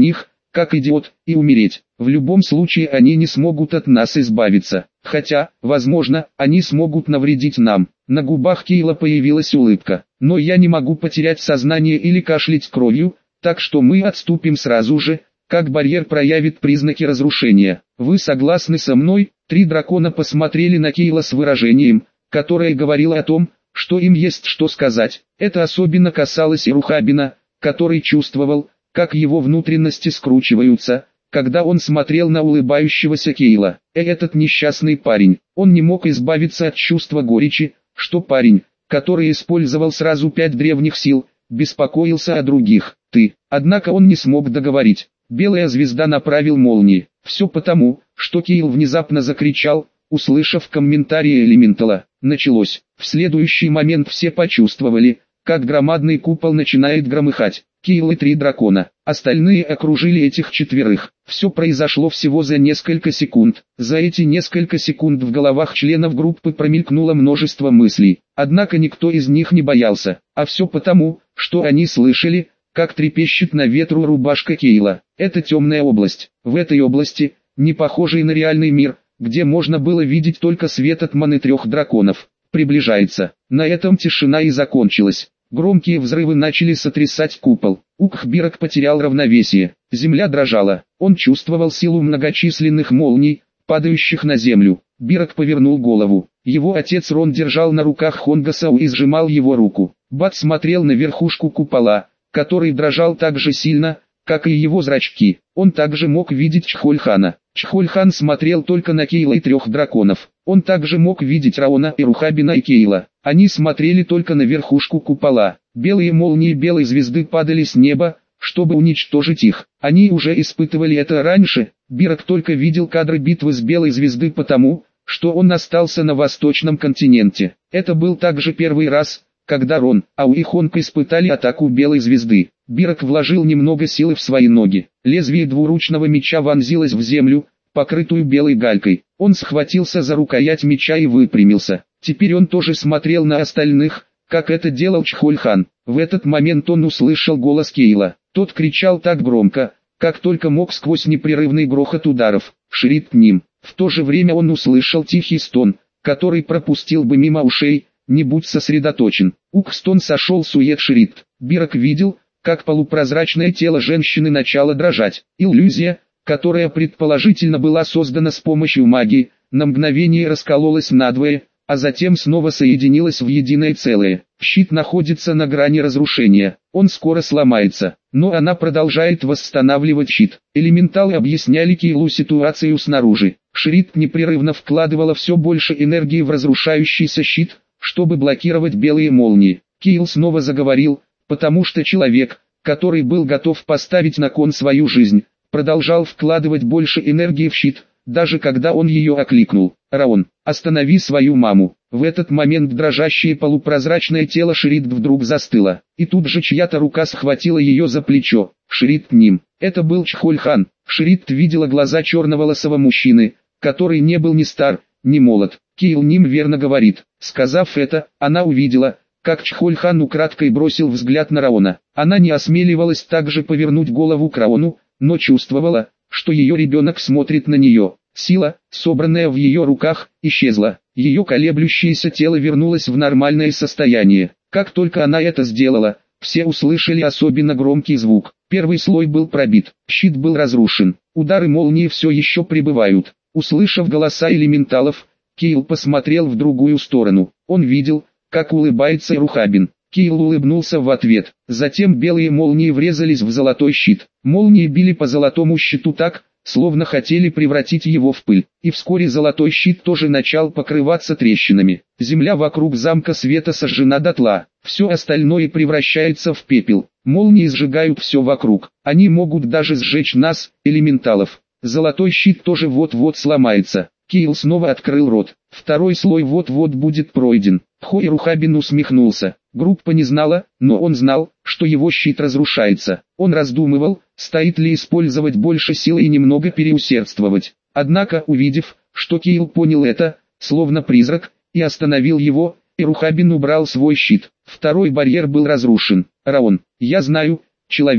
[SPEAKER 1] как идиот, и умереть. В любом случае они не смогут от нас избавиться. Хотя, возможно, они смогут навредить нам. На губах Кейла появилась улыбка. Но я не могу потерять сознание или кашлять кровью, так что мы отступим сразу же, как барьер проявит признаки разрушения. Вы согласны со мной? Три дракона посмотрели на Кейла с выражением, которое говорило о том, что им есть что сказать. Это особенно касалось и Рухабина, который чувствовал, как его внутренности скручиваются, когда он смотрел на улыбающегося Кейла. И этот несчастный парень, он не мог избавиться от чувства горечи, что парень, который использовал сразу пять древних сил, беспокоился о других. Ты. Однако он не смог договорить. Белая звезда направил молнии. Все потому, что Кейл внезапно закричал, услышав комментарии Элементала. Началось. В следующий момент все почувствовали, как громадный купол начинает громыхать. Кейл и три дракона. Остальные окружили этих четверых. Все произошло всего за несколько секунд. За эти несколько секунд в головах членов группы промелькнуло множество мыслей. Однако никто из них не боялся. А все потому, что они слышали, как трепещет на ветру рубашка Кейла. Это темная область. В этой области, не похожей на реальный мир, где можно было видеть только свет от маны трех драконов, приближается. На этом тишина и закончилась. Громкие взрывы начали сотрясать купол. Укхбирок потерял равновесие. Земля дрожала. Он чувствовал силу многочисленных молний, падающих на землю. Бирок повернул голову. Его отец Рон держал на руках Хонгасау и сжимал его руку. Бат смотрел на верхушку купола, который дрожал так же сильно, как и его зрачки. Он также мог видеть Чхольхана. Чхольхан смотрел только на Кейла и трех драконов. Он также мог видеть Раона и Рухабина и Кейла. Они смотрели только на верхушку купола. Белые молнии белой звезды падали с неба, чтобы уничтожить их. Они уже испытывали это раньше. Бирок только видел кадры битвы с белой звезды потому, что он остался на восточном континенте. Это был также первый раз, когда Рон, Ау и Хонг испытали атаку белой звезды. Бирок вложил немного силы в свои ноги. Лезвие двуручного меча вонзилось в землю, покрытую белой галькой. Он схватился за рукоять меча и выпрямился. Теперь он тоже смотрел на остальных, как это делал Чхольхан. В этот момент он услышал голос Кейла. Тот кричал так громко, как только мог сквозь непрерывный грохот ударов. Шрид к ним. В то же время он услышал тихий стон, который пропустил бы мимо ушей, не будь сосредоточен. Укстон сошел с Уэт-Шрид. Бирок видел, как полупрозрачное тело женщины начало дрожать. Иллюзия, которая предположительно была создана с помощью магии, на мгновение раскололась надвое, а затем снова соединилась в единое целое. Щит находится на грани разрушения, он скоро сломается, но она продолжает восстанавливать щит. Элементалы объясняли Кейлу ситуацию снаружи. Шрид непрерывно вкладывала все больше энергии в разрушающийся щит, чтобы блокировать белые молнии. Кейл снова заговорил, потому что человек, который был готов поставить на кон свою жизнь, продолжал вкладывать больше энергии в щит, даже когда он ее окликнул. «Раон, останови свою маму». В этот момент дрожащее полупрозрачное тело Шрид вдруг застыло, и тут же чья-то рука схватила ее за плечо. Шрид к ним. Это был Чхольхан. Шрид видела глаза черноволосого мужчины, который не был ни стар, ни молод. Кейл Ним верно говорит. Сказав это, она увидела, как Чхольхан украдкой бросил взгляд на Раона. Она не осмеливалась также повернуть голову к Раону, но чувствовала, что ее ребенок смотрит на нее. Сила, собранная в ее руках, исчезла. Ее колеблющееся тело вернулось в нормальное состояние. Как только она это сделала, все услышали особенно громкий звук. Первый слой был пробит, щит был разрушен. Удары молнии все еще прибывают. Услышав голоса элементалов, Кейл посмотрел в другую сторону. Он видел, как улыбается Рухабин. Кейл улыбнулся в ответ. Затем белые молнии врезались в золотой щит. Молнии били по золотому щиту так, словно хотели превратить его в пыль. И вскоре золотой щит тоже начал покрываться трещинами. Земля вокруг замка света сожжена дотла. Все остальное превращается в пепел. Молнии сжигают все вокруг. Они могут даже сжечь нас, элементалов. Золотой щит тоже вот-вот сломается. Кейл снова открыл рот. Второй слой вот-вот будет пройден. Хо и Рухабин усмехнулся. Группа не знала, но он знал, что его щит разрушается. Он раздумывал, стоит ли использовать больше силы и немного переусердствовать. Однако, увидев, что Кейл понял это, словно призрак, и остановил его, и Рухабин убрал свой щит. Второй барьер был разрушен. «Раон, я знаю, человек,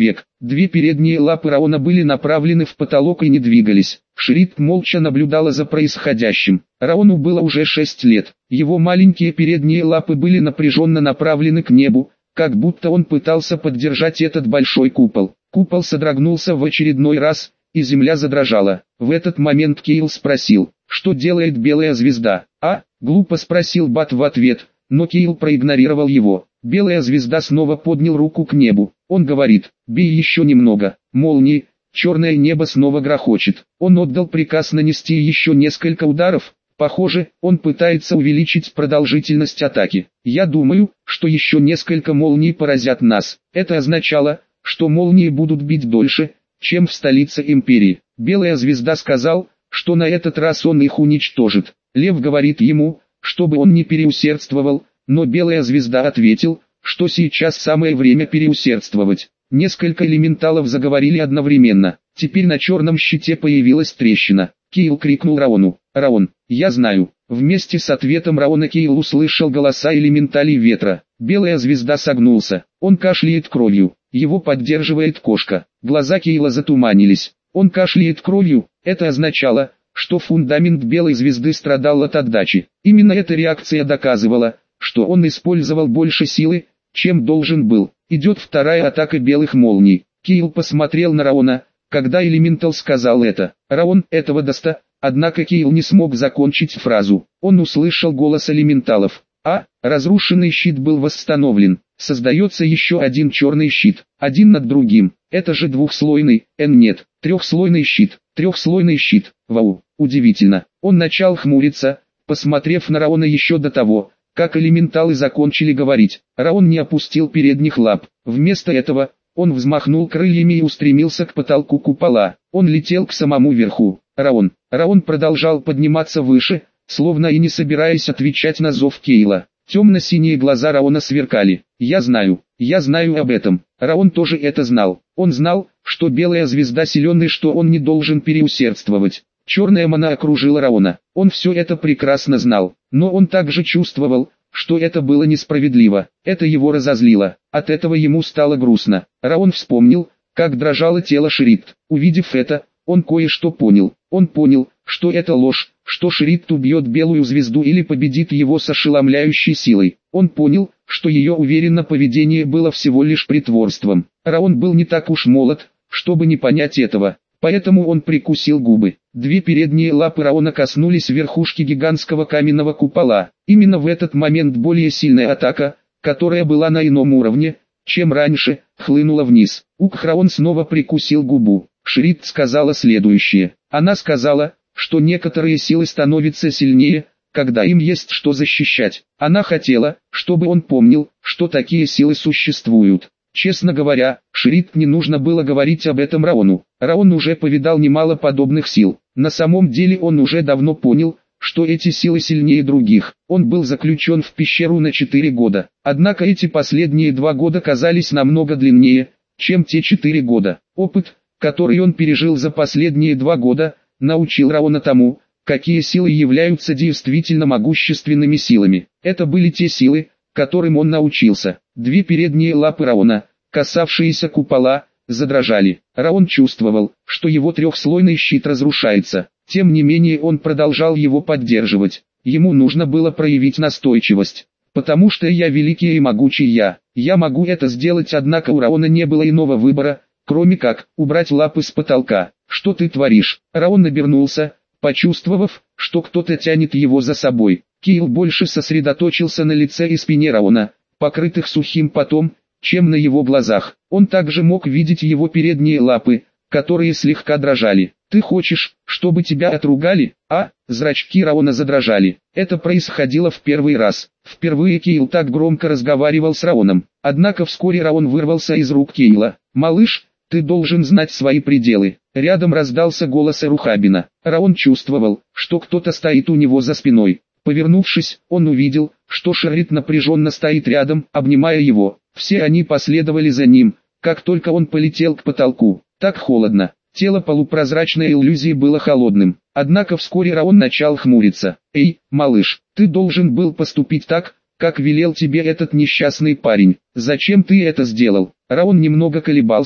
[SPEAKER 1] Две передние лапы Раона были направлены в потолок и не двигались. Шрид молча наблюдала за происходящим. Раону было уже шесть лет. Его маленькие передние лапы были напряженно направлены к небу, как будто он пытался поддержать этот большой купол. Купол содрогнулся в очередной раз, и земля задрожала. В этот момент Кейл спросил, что делает белая звезда. «А?» — глупо спросил Бат в ответ, но Кейл проигнорировал его. Белая звезда снова поднял руку к небу. Он говорит, бей еще немного. Молнии, черное небо снова грохочет. Он отдал приказ нанести еще несколько ударов. Похоже, он пытается увеличить продолжительность атаки. Я думаю, что еще несколько молний поразят нас. Это означало, что молнии будут бить дольше, чем в столице империи. Белая звезда сказал, что на этот раз он их уничтожит. Лев говорит ему, чтобы он не переусердствовал, но Белая звезда ответил, что сейчас самое время переусердствовать. Несколько элементалов заговорили одновременно. Теперь на черном щите появилась трещина. Кейл крикнул Раону. «Раон, я знаю». Вместе с ответом Раона Кейл услышал голоса элементалей ветра. Белая звезда согнулся. Он кашляет кровью. Его поддерживает кошка. Глаза Кейла затуманились. Он кашляет кровью. Это означало, что фундамент Белой звезды страдал от отдачи. Именно эта реакция доказывала, что он использовал больше силы, чем должен был. Идет вторая атака белых молний. Кейл посмотрел на Раона, когда элементал сказал это. Раон, этого доста. Однако Кейл не смог закончить фразу. Он услышал голос элементалов. А, разрушенный щит был восстановлен. Создается еще один черный щит. Один над другим. Это же двухслойный, эн нет. Трехслойный щит. Трехслойный щит. Вау, удивительно. Он начал хмуриться, посмотрев на Раона еще до того, как элементалы закончили говорить. Раон не опустил передних лап. Вместо этого, он взмахнул крыльями и устремился к потолку купола. Он летел к самому верху. Раон. Раон продолжал подниматься выше, словно и не собираясь отвечать на зов Кейла. Темно-синие глаза Раона сверкали. «Я знаю, я знаю об этом». Раон тоже это знал. Он знал, что белая звезда силен и что он не должен переусердствовать. Черная мана окружила Раона. Он все это прекрасно знал, но он также чувствовал, что это было несправедливо. Это его разозлило. От этого ему стало грустно. Раон вспомнил, как дрожало тело Шрид. Увидев это, он кое-что понял. Он понял, что это ложь, что Шрид убьет белую звезду или победит его с ошеломляющей силой. Он понял, что ее уверенное поведение было всего лишь притворством. Раон был не так уж молод, чтобы не понять этого. Поэтому он прикусил губы. Две передние лапы Раона коснулись верхушки гигантского каменного купола. Именно в этот момент более сильная атака, которая была на ином уровне, чем раньше, хлынула вниз. Ук Раон снова прикусил губу. Шрид сказала следующее. Она сказала, что некоторые силы становятся сильнее, когда им есть что защищать. Она хотела, чтобы он помнил, что такие силы существуют. Честно говоря, Шрид не нужно было говорить об этом Раону. Раон уже повидал немало подобных сил. На самом деле он уже давно понял, что эти силы сильнее других. Он был заключен в пещеру на четыре года. Однако эти последние два года казались намного длиннее, чем те четыре года. Опыт, который он пережил за последние два года, научил Раона тому, какие силы являются действительно могущественными силами. Это были те силы, которым он научился. Две передние лапы Раона, касавшиеся купола, задрожали. Раон чувствовал, что его трехслойный щит разрушается. Тем не менее он продолжал его поддерживать. Ему нужно было проявить настойчивость. «Потому что я великий и могучий я. Я могу это сделать», однако у Раона не было иного выбора, кроме как убрать лапы с потолка. «Что ты творишь?» Раон обернулся, почувствовав, что кто-то тянет его за собой. Кейл больше сосредоточился на лице и спине Раона, покрытых сухим потом, чем на его глазах. Он также мог видеть его передние лапы, которые слегка дрожали. «Ты хочешь, чтобы тебя отругали?» А, зрачки Раона задрожали. Это происходило в первый раз. Впервые Кейл так громко разговаривал с Раоном. Однако вскоре Раон вырвался из рук Кейла. «Малыш, ты должен знать свои пределы». Рядом раздался голос Эрухабина. Раон чувствовал, что кто-то стоит у него за спиной. Повернувшись, он увидел, что Шрид напряженно стоит рядом, обнимая его. Все они последовали за ним, как только он полетел к потолку. Так холодно. Тело полупрозрачной иллюзии было холодным. Однако вскоре Раон начал хмуриться. «Эй, малыш, ты должен был поступить так, как велел тебе этот несчастный парень. Зачем ты это сделал?» Раон немного колебался,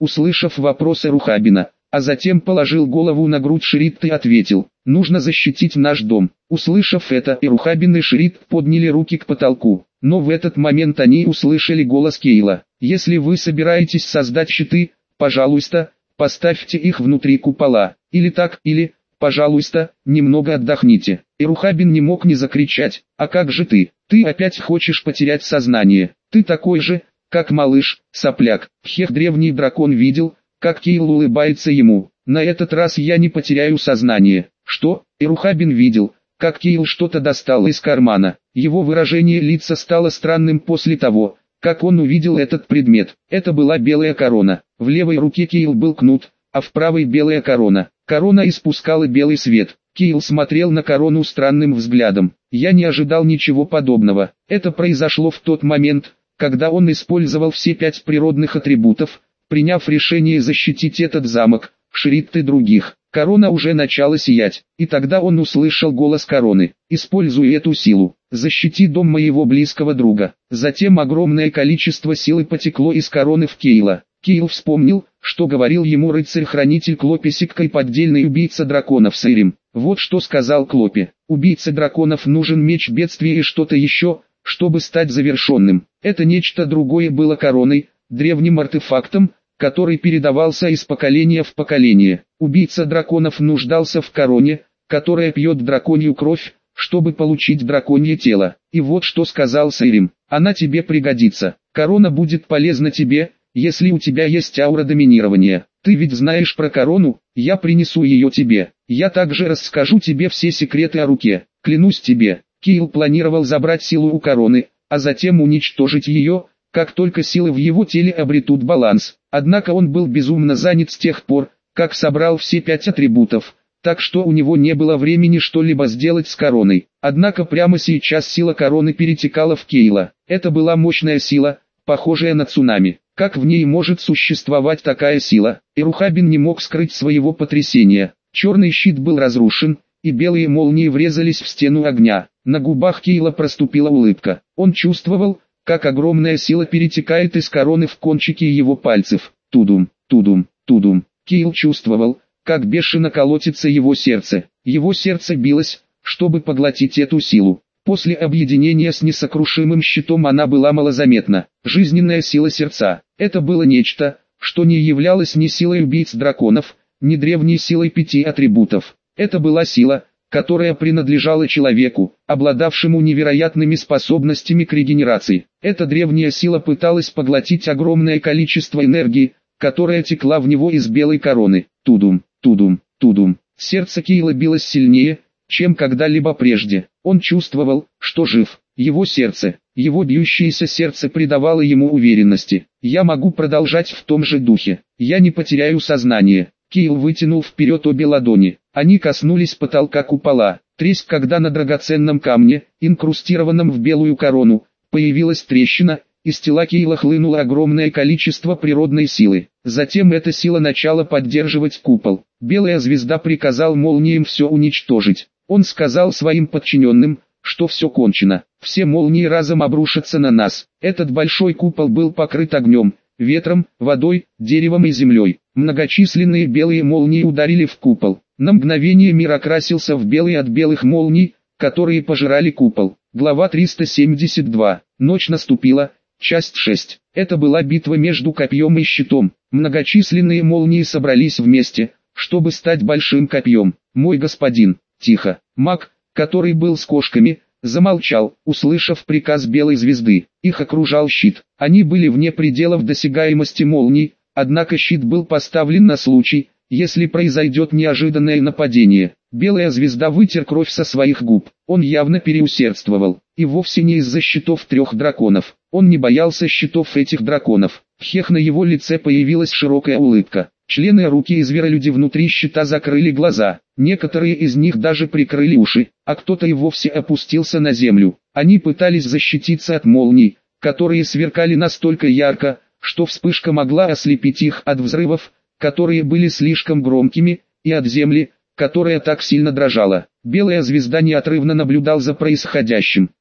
[SPEAKER 1] услышав вопросы Рухабина, а затем положил голову на грудь Шридта и ответил: «Нужно защитить наш дом». Услышав это, и Рухабин и Шридт подняли руки к потолку, но в этот момент они услышали голос Кейла: «Если вы собираетесь создать щиты, пожалуйста, поставьте их внутри купола, или так, или, пожалуйста, немного отдохните». И Рухабин не мог не закричать: «А как же ты? Ты опять хочешь потерять сознание? Ты такой же, как малыш, сопляк». Хех, древний дракон, видел, как Кейл улыбается ему. «На этот раз я не потеряю сознание». «Что?» И Рухабин видел, как Кейл что-то достал из кармана. Его выражение лица стало странным после того, как он увидел этот предмет. Это была белая корона. В левой руке Кейл был кнут, а в правой белая корона. Корона испускала белый свет. Кейл смотрел на корону странным взглядом. «Я не ожидал ничего подобного». Это произошло в тот момент, когда он использовал все пять природных атрибутов, приняв решение защитить этот замок, Шридт и других. Корона уже начала сиять, и тогда он услышал голос короны: «Используй эту силу, защити дом моего близкого друга». Затем огромное количество силы потекло из короны в Кейла. Кейл вспомнил, что говорил ему рыцарь-хранитель Клопи Сикка и поддельный убийца драконов Сейрим. Вот что сказал Клопи: «Убийце драконов нужен меч бедствия и что-то еще, чтобы стать завершенным». Это нечто другое было короной, древним артефактом, который передавался из поколения в поколение. Убийца драконов нуждался в короне, которая пьет драконью кровь, чтобы получить драконье тело. И вот что сказал Сейрим: «Она тебе пригодится. Корона будет полезна тебе, если у тебя есть аура доминирования. Ты ведь знаешь про корону, я принесу ее тебе. Я также расскажу тебе все секреты о руке. Клянусь тебе». Кейл планировал забрать силу у короны, а затем уничтожить ее, как только силы в его теле обретут баланс. Однако он был безумно занят с тех пор, как собрал все пять атрибутов, так что у него не было времени что-либо сделать с короной. Однако прямо сейчас сила короны перетекала в Кейла. Это была мощная сила, похожая на цунами. Как в ней может существовать такая сила? И Рухабин не мог скрыть своего потрясения. Черный щит был разрушен, и белые молнии врезались в стену огня. На губах Кейла проступила улыбка. Он чувствовал, как огромная сила перетекает из короны в кончики его пальцев. Тудум, тудум, тудум. Кейл чувствовал, как бешено колотится его сердце. Его сердце билось, чтобы поглотить эту силу. После объединения с несокрушимым щитом она была малозаметна. Жизненная сила сердца. Это было нечто, что не являлось ни силой убийц драконов, ни древней силой пяти атрибутов. Это была сила, которая принадлежала человеку, обладавшему невероятными способностями к регенерации. Эта древняя сила пыталась поглотить огромное количество энергии, которая текла в него из белой короны. Тудум, тудум, тудум. Сердце Кейла билось сильнее, чем когда-либо прежде. Он чувствовал, что жив. Его сердце, его бьющееся сердце придавало ему уверенности. «Я могу продолжать в том же духе. Я не потеряю сознание». Кейл вытянул вперед обе ладони. Они коснулись потолка купола. Треск, когда на драгоценном камне, инкрустированном в белую корону, появилась трещина, из тела Кейла хлынуло огромное количество природной силы. Затем эта сила начала поддерживать купол. Белая звезда приказал молниям все уничтожить. Он сказал своим подчиненным, что все кончено. Все молнии разом обрушатся на нас. Этот большой купол был покрыт огнем, ветром, водой, деревом и землей. Многочисленные белые молнии ударили в купол. На мгновение мир окрасился в белый от белых молний, которые пожирали купол. Глава триста семьдесят два. Ночь наступила. Часть шесть. Это была битва между копьем и щитом. Многочисленные молнии собрались вместе, чтобы стать большим копьем. «Мой господин, тихо». Маг, который был с кошками, замолчал, услышав приказ белой звезды. Их окружал щит. Они были вне пределов досягаемости молний, однако щит был поставлен на случай, если произойдет неожиданное нападение. Белая звезда вытер кровь со своих губ. Он явно переусердствовал. И вовсе не из-за щитов трех драконов. Он не боялся щитов этих драконов. Хех, на его лице появилась широкая улыбка. Члены руки и зверолюди внутри щита закрыли глаза. Некоторые из них даже прикрыли уши, а кто-то и вовсе опустился на землю. Они пытались защититься от молний, которые сверкали настолько ярко, что вспышка могла ослепить их, от взрывов, которые были слишком громкими, и от земли, которая так сильно дрожала. Белая звезда неотрывно наблюдал за происходящим.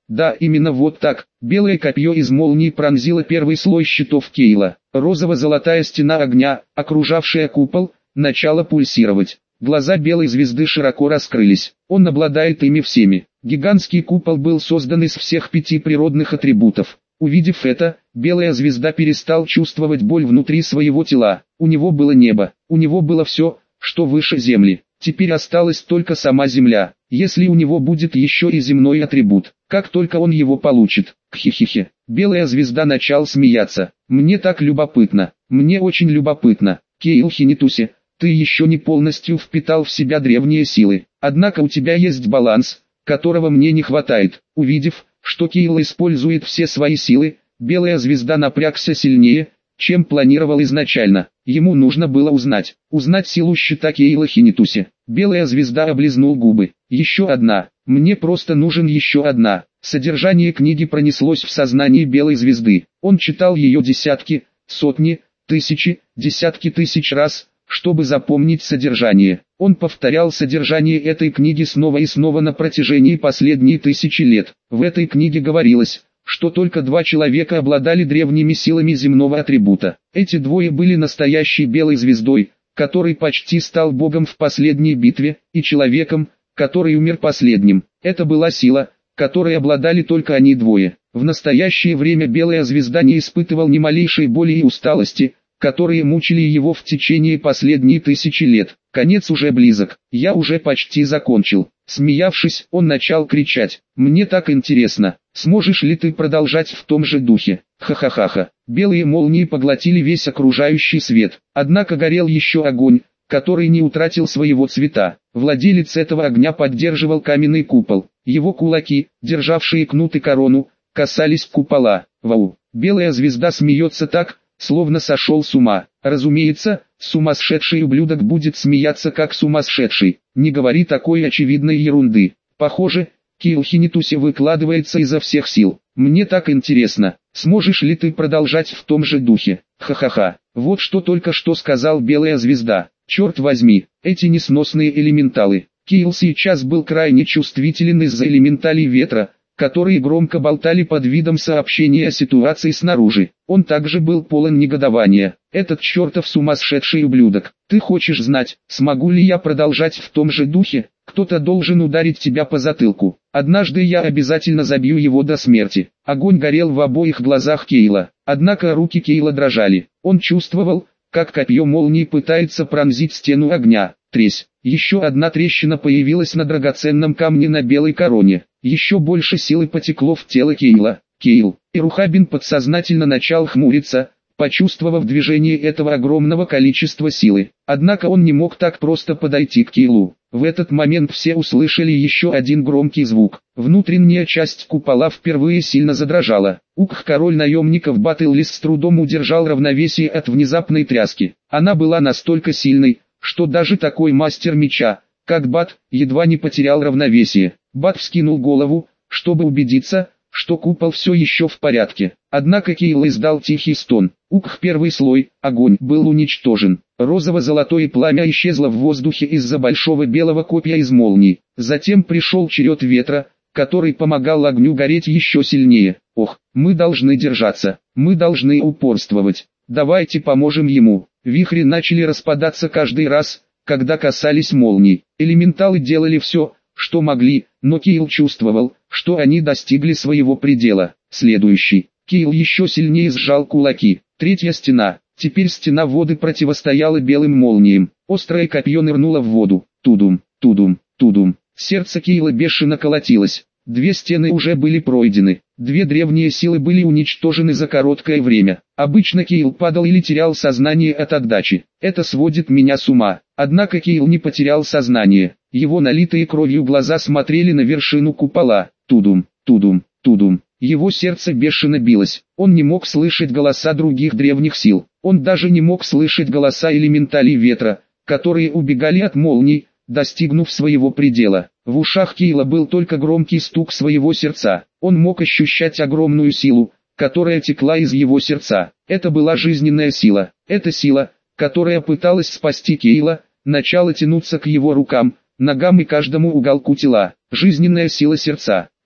[SPEAKER 1] Да, именно вот так. Белое копье из молнии пронзило первый слой щитов Кейла. Розово-золотая стена огня, окружавшая купол, начала пульсировать. Глаза белой звезды широко раскрылись. Он обладает ими всеми. Гигантский купол был создан из всех пяти природных атрибутов. Увидев это, белая звезда перестал чувствовать боль внутри своего тела. У него было небо, у него было все, что выше земли. Теперь осталась только сама земля. Если у него будет еще и земной атрибут, как только он его получит. Кхи-хи-хи. Белая звезда начал смеяться. Мне так любопытно. Мне очень любопытно. Кейл Хинитуси, ты еще не полностью впитал в себя древние силы. Однако у тебя есть баланс, которого мне не хватает. Увидев, что Кейл использует все свои силы, белая звезда напрягся сильнее, чем планировал изначально. Ему нужно было узнать, узнать силу щита Кейла Хинитуси. Белая звезда облизнул губы. Еще одна. Мне просто нужен еще одна. Содержание книги пронеслось в сознании белой звезды. Он читал ее десятки, сотни, тысячи, десятки тысяч раз, чтобы запомнить содержание. Он повторял содержание этой книги снова и снова на протяжении последние тысячи лет. В этой книге говорилось, что только два человека обладали древними силами земного атрибута. Эти двое были настоящей белой звездой, который почти стал богом в последней битве, и человеком, который умер последним. Это была сила, которой обладали только они двое. В настоящее время белая звезда не испытывал ни малейшей боли и усталости, которые мучили его в течение последние тысячи лет. Конец уже близок, я уже почти закончил. Смеявшись, он начал кричать: «Мне так интересно, сможешь ли ты продолжать в том же духе?» Ха-ха-ха-ха. Белые молнии поглотили весь окружающий свет, однако горел еще огонь, который не утратил своего цвета. Владелец этого огня поддерживал каменный купол. Его кулаки, державшие кнут и корону, касались купола. Вау! Белая звезда смеется так, словно сошел с ума. Разумеется, сумасшедший ублюдок будет смеяться как сумасшедший. Не говори такой очевидной ерунды. Похоже, Кейл Хинитуси выкладывается изо всех сил. Мне так интересно, сможешь ли ты продолжать в том же духе? Ха-ха-ха. Вот что только что сказал белая звезда. Черт возьми, эти несносные элементалы. Кейл сейчас был крайне чувствителен из-за элементалей ветра, которые громко болтали под видом сообщения о ситуации снаружи. Он также был полон негодования. Этот чертов сумасшедший ублюдок. Ты хочешь знать, смогу ли я продолжать в том же духе? Кто-то должен ударить тебя по затылку. Однажды я обязательно забью его до смерти. Огонь горел в обоих глазах Кейла. Однако руки Кейла дрожали. Он чувствовал, как копье молнии пытается пронзить стену огня. Тресь. Еще одна трещина появилась на драгоценном камне на белой короне. Еще больше силы потекло в тело Кейла. Кейл. Ирухабин подсознательно начал хмуриться, почувствовав движение этого огромного количества силы. Однако он не мог так просто подойти к Кейлу. В этот момент все услышали еще один громкий звук. Внутренняя часть купола впервые сильно задрожала. Ук, король наемников Баттллис, с трудом удержал равновесие от внезапной тряски. Она была настолько сильной, что даже такой мастер меча, как Бат, едва не потерял равновесие. Бат вскинул голову, чтобы убедиться, что купол все еще в порядке. Однако Кейл издал тихий стон. Ук, первый слой, огонь, был уничтожен. Розово-золотое пламя исчезло в воздухе из-за большого белого копья из молний. Затем пришел черед ветра, который помогал огню гореть еще сильнее. Ох, мы должны держаться, мы должны упорствовать. Давайте поможем ему. Вихри начали распадаться каждый раз, когда касались молний. Элементалы делали все, что могли, но Кейл чувствовал, что они достигли своего предела. Следующий. Кейл еще сильнее сжал кулаки. Третья стена. Теперь стена воды противостояла белым молниям. Острое копье нырнуло в воду. Тудум, тудум, тудум. Сердце Кейла бешено колотилось. Две стены уже были пройдены. Две древние силы были уничтожены за короткое время. Обычно Кейл падал или терял сознание от отдачи. Это сводит меня с ума. Однако Кейл не потерял сознание. Его налитые кровью глаза смотрели на вершину купола. Тудум, тудум, тудум. Его сердце бешено билось. Он не мог слышать голоса других древних сил. Он даже не мог слышать голоса элементалей ветра, которые убегали от молний, достигнув своего предела. В ушах Кейла был только громкий стук своего сердца. Он мог ощущать огромную силу, которая текла из его сердца. Это была жизненная сила. Эта сила, которая пыталась спасти Кейла, начала тянуться к его рукам, ногам и каждому уголку тела. Жизненная сила сердца.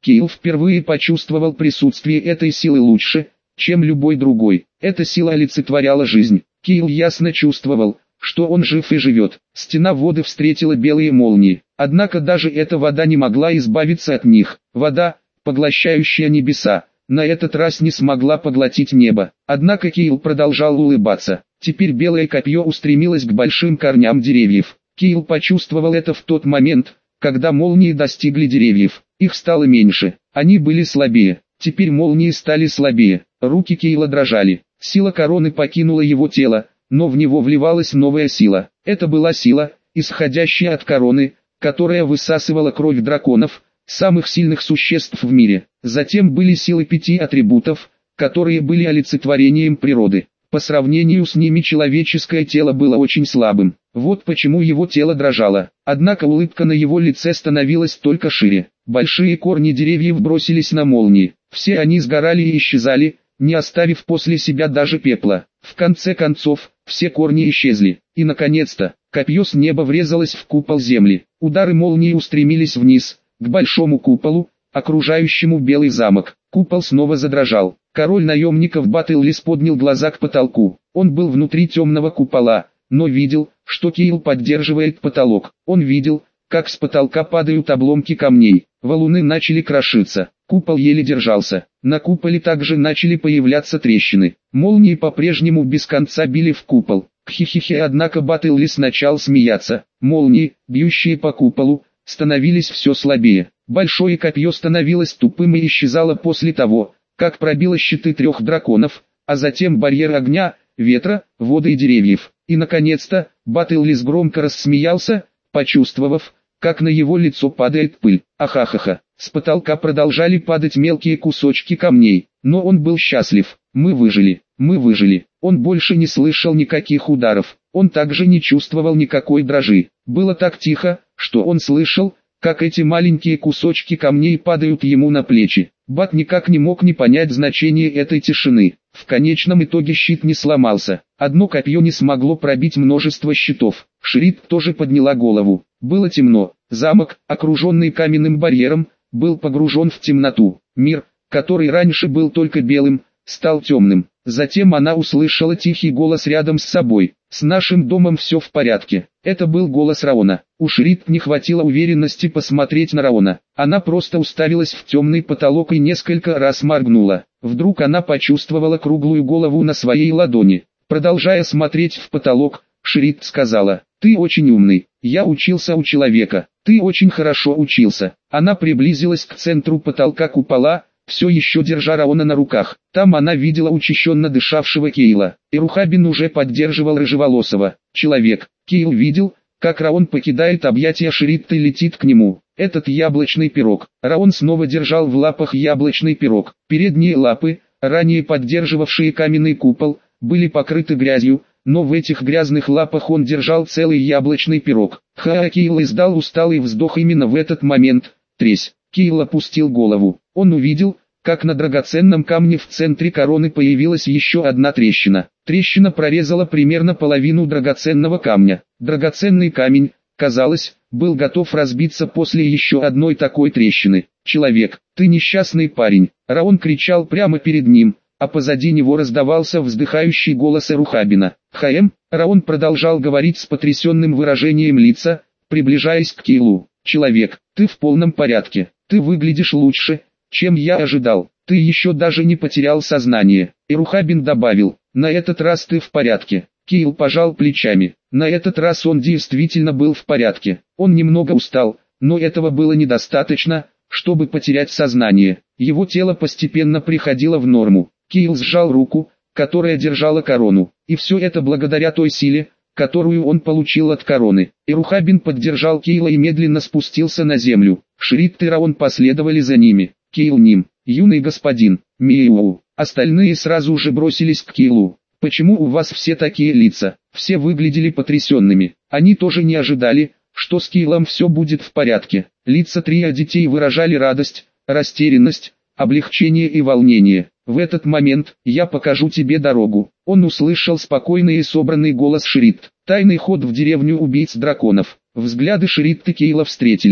[SPEAKER 1] Кейл впервые почувствовал присутствие этой силы лучше, чем любой другой. Эта сила олицетворяла жизнь. Кейл ясно чувствовал, что он жив и живет. Стена воды встретила белые молнии. Однако даже эта вода не могла избавиться от них. Вода, поглощающая небеса, на этот раз не смогла поглотить небо. Однако Кейл продолжал улыбаться. Теперь белое копье устремилось к большим корням деревьев. Кейл почувствовал это в тот момент, когда молнии достигли деревьев. Их стало меньше. Они были слабее. Теперь молнии стали слабее. Руки Кейла дрожали. Сила короны покинула его тело, но в него вливалась новая сила. Это была сила, исходящая от короны, которая высасывала кровь драконов, самых сильных существ в мире. Затем были силы пяти атрибутов, которые были олицетворением природы. По сравнению с ними человеческое тело было очень слабым. Вот почему его тело дрожало. Однако улыбка на его лице становилась только шире. Большие корни деревьев бросились на молнии. Все они сгорали и исчезали, не оставив после себя даже пепла. В конце концов, все корни исчезли. И наконец-то, копье с неба врезалось в купол земли. Удары молнии устремились вниз, к большому куполу, окружающему белый замок. Купол снова задрожал. Король наемников Баттллис поднял глаза к потолку. Он был внутри темного купола, но видел, что Кейл поддерживает потолок. Он видел, как с потолка падают обломки камней. Валуны начали крошиться. Купол еле держался. На куполе также начали появляться трещины. Молнии по-прежнему без конца били в купол. Хи-хи-хи, однако Баттллис начал смеяться. Молнии, бьющие по куполу, становились все слабее. Большое копье становилось тупым и исчезало после того, как пробило щиты трех драконов, а затем барьер огня, ветра, воды и деревьев. И наконец-то, Баттллис громко рассмеялся, почувствовав, как на его лицо падает пыль. Ахахаха. С потолка продолжали падать мелкие кусочки камней, но он был счастлив. Мы выжили, мы выжили. Он больше не слышал никаких ударов, он также не чувствовал никакой дрожи. Было так тихо, что он слышал, как эти маленькие кусочки камней падают ему на плечи. Бат никак не мог не понять значение этой тишины. В конечном итоге щит не сломался. Одно копье не смогло пробить множество щитов. Шрид тоже подняла голову. Было темно. Замок, окруженный каменным барьером, был погружен в темноту. Мир, который раньше был только белым, стал темным. Затем она услышала тихий голос рядом с собой. «С нашим домом все в порядке». Это был голос Раона. У Шрид не хватило уверенности посмотреть на Раона. Она просто уставилась в темный потолок и несколько раз моргнула. Вдруг она почувствовала круглую голову на своей ладони. Продолжая смотреть в потолок, Шрид сказала: «Ты очень умный. Я учился у человека. Ты очень хорошо учился». Она приблизилась к центру потолка купола, все еще держа Раона на руках. Там она видела учащенно дышавшего Кейла. И Рухабин уже поддерживал рыжеволосого. Человек. Кейл видел, как Раон покидает объятия Шрид и летит к нему. Этот яблочный пирог. Раон снова держал в лапах яблочный пирог. Передние лапы, ранее поддерживавшие каменный купол, были покрыты грязью, но в этих грязных лапах он держал целый яблочный пирог. Ха! Кейл издал усталый вздох именно в этот момент. Тресь. Кейл опустил голову. Он увидел, как на драгоценном камне в центре короны появилась еще одна трещина. Трещина прорезала примерно половину драгоценного камня. Драгоценный камень, казалось, был готов разбиться после еще одной такой трещины. «Человек, ты несчастный парень!» Раон кричал прямо перед ним, а позади него раздавался вздыхающий голос Эрухабина. «Хаэм!» Раон продолжал говорить с потрясенным выражением лица, приближаясь к Кейлу. «Человек, ты в полном порядке. Ты выглядишь лучше, чем я ожидал. Ты еще даже не потерял сознание». Эрухабин добавил: «На этот раз ты в порядке». Кейл пожал плечами. На этот раз он действительно был в порядке. Он немного устал, но этого было недостаточно, чтобы потерять сознание. Его тело постепенно приходило в норму. Кейл сжал руку, которая держала корону. И все это благодаря той силе, которую он получил от короны. Эрухабин поддержал Кейла и медленно спустился на землю. Шрид и Раон последовали за ними. Кейл ним, юный господин, Миу. Остальные сразу же бросились к Кейлу. «Почему у вас все такие лица?» Все выглядели потрясенными. Они тоже не ожидали, что с Кейлом все будет в порядке. Лица трио детей выражали радость, растерянность, облегчение и волнение. В этот момент «я покажу тебе дорогу». Он услышал спокойный и собранный голос Шрид. Тайный ход в деревню убийц драконов. Взгляды Шрид и Кейла встретились.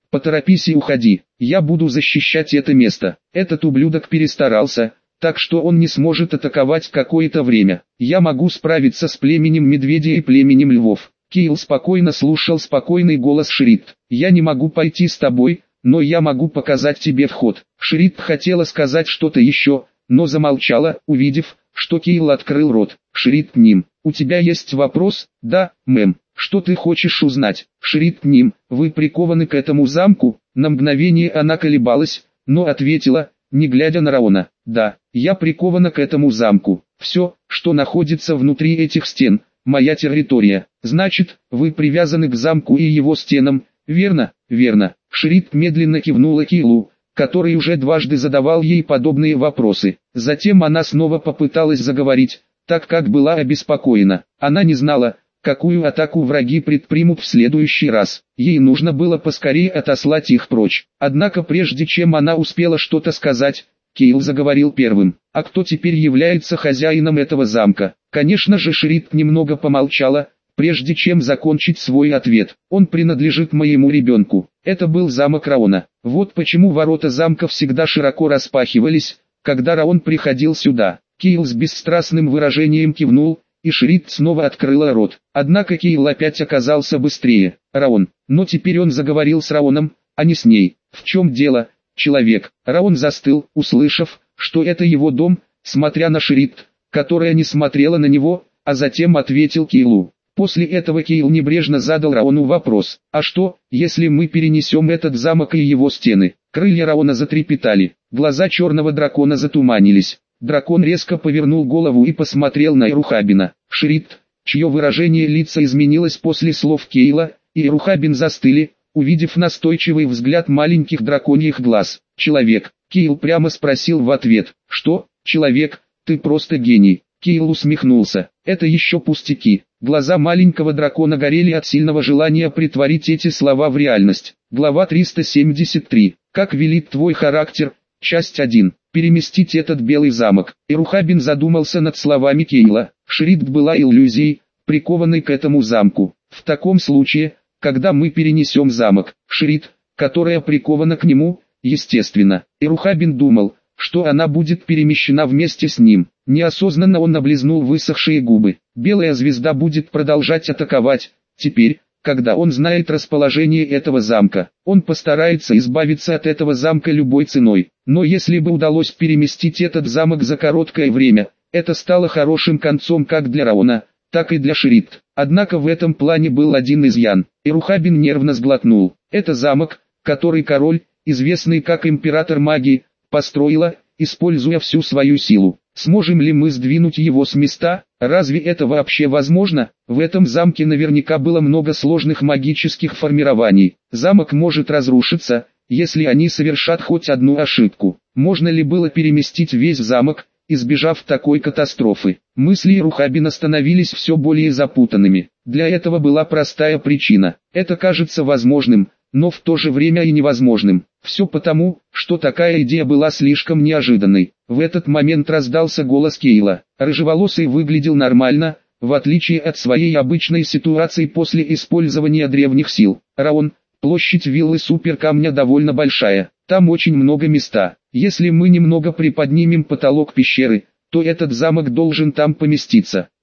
[SPEAKER 1] Поторопись и уходи, я буду защищать это место. Этот ублюдок перестарался, так что он не сможет атаковать какое-то время. Я могу справиться с племенем медведя и племенем львов. Кейл спокойно слушал спокойный голос Шрид. Я не могу пойти с тобой, но я могу показать тебе вход. Шрид хотела сказать что-то еще, но замолчала, увидев, что Кейл открыл рот. Шрид Ним, у тебя есть вопрос? Да, мэм. Что ты хочешь узнать? Шрид Ним, вы прикованы к этому замку? На мгновение она колебалась, но ответила, не глядя на Раона. Да, я прикована к этому замку. Все, что находится внутри этих стен, моя территория. Значит, вы привязаны к замку и его стенам, верно? Верно. Шрид медленно кивнула Кейлу, который уже дважды задавал ей подобные вопросы. Затем она снова попыталась заговорить, так как была обеспокоена. Она не знала, какую атаку враги предпримут в следующий раз. Ей нужно было поскорее отослать их прочь. Однако прежде чем она успела что-то сказать, Кейл заговорил первым. А кто теперь является хозяином этого замка? Конечно же, Шрид немного помолчала, прежде чем закончить свой ответ. Он принадлежит моему ребенку. Это был замок Раона. Вот почему ворота замка всегда широко распахивались, когда Раон приходил сюда. Кейл с бесстрастным выражением кивнул, и Шрид снова открыла рот. Однако Кейл опять оказался быстрее. Раон. Но теперь он заговорил с Раоном, а не с ней. В чем дело, человек? Раон застыл, услышав, что это его дом, смотря на Шрид, которая не смотрела на него, а затем ответил Кейлу. После этого Кейл небрежно задал Раону вопрос. А что, если мы перенесем этот замок и его стены? Крылья Раона затрепетали, глаза черного дракона затуманились. Дракон резко повернул голову и посмотрел на Эрухабина. Шрид, чье выражение лица изменилось после слов Кейла, и Эрухабин застыли, увидев настойчивый взгляд маленьких драконьих глаз. «Человек», Кейл прямо спросил в ответ. «Что, человек, ты просто гений». Кейл усмехнулся. «Это еще пустяки». Глаза маленького дракона горели от сильного желания притворить эти слова в реальность. Глава триста семьдесят три. Как велит твой характер? Часть один. Переместить этот белый замок. Эрухабин задумался над словами Кейла. Шрид была иллюзией, прикованной к этому замку. В таком случае, когда мы перенесем замок, Шрид, которая прикована к нему, естественно. Эрухабин думал, что она будет перемещена вместе с ним. Неосознанно он облизнул высохшие губы. Белая звезда будет продолжать атаковать. Теперь, когда он знает расположение этого замка, он постарается избавиться от этого замка любой ценой. Но если бы удалось переместить этот замок за короткое время, это стало хорошим концом как для Раона, так и для Шрид. Однако в этом плане был один изъян. Эрухабин нервно сглотнул. Это замок, который король, известный как император магии, построила, используя всю свою силу. Сможем ли мы сдвинуть его с места? Разве это вообще возможно? В этом замке наверняка было много сложных магических формирований. Замок может разрушиться, если они совершат хоть одну ошибку. Можно ли было переместить весь замок, избежав такой катастрофы? Мысли Эрухабина становились все более запутанными. Для этого была простая причина. Это кажется возможным, но в то же время и невозможным. Все потому, что такая идея была слишком неожиданной. В этот момент раздался голос Кейла. Рыжеволосый выглядел нормально, в отличие от своей обычной ситуации после использования древних сил. Раон, площадь виллы Суперкамня довольно большая, там очень много места. Если мы немного приподнимем потолок пещеры, то этот замок должен там поместиться.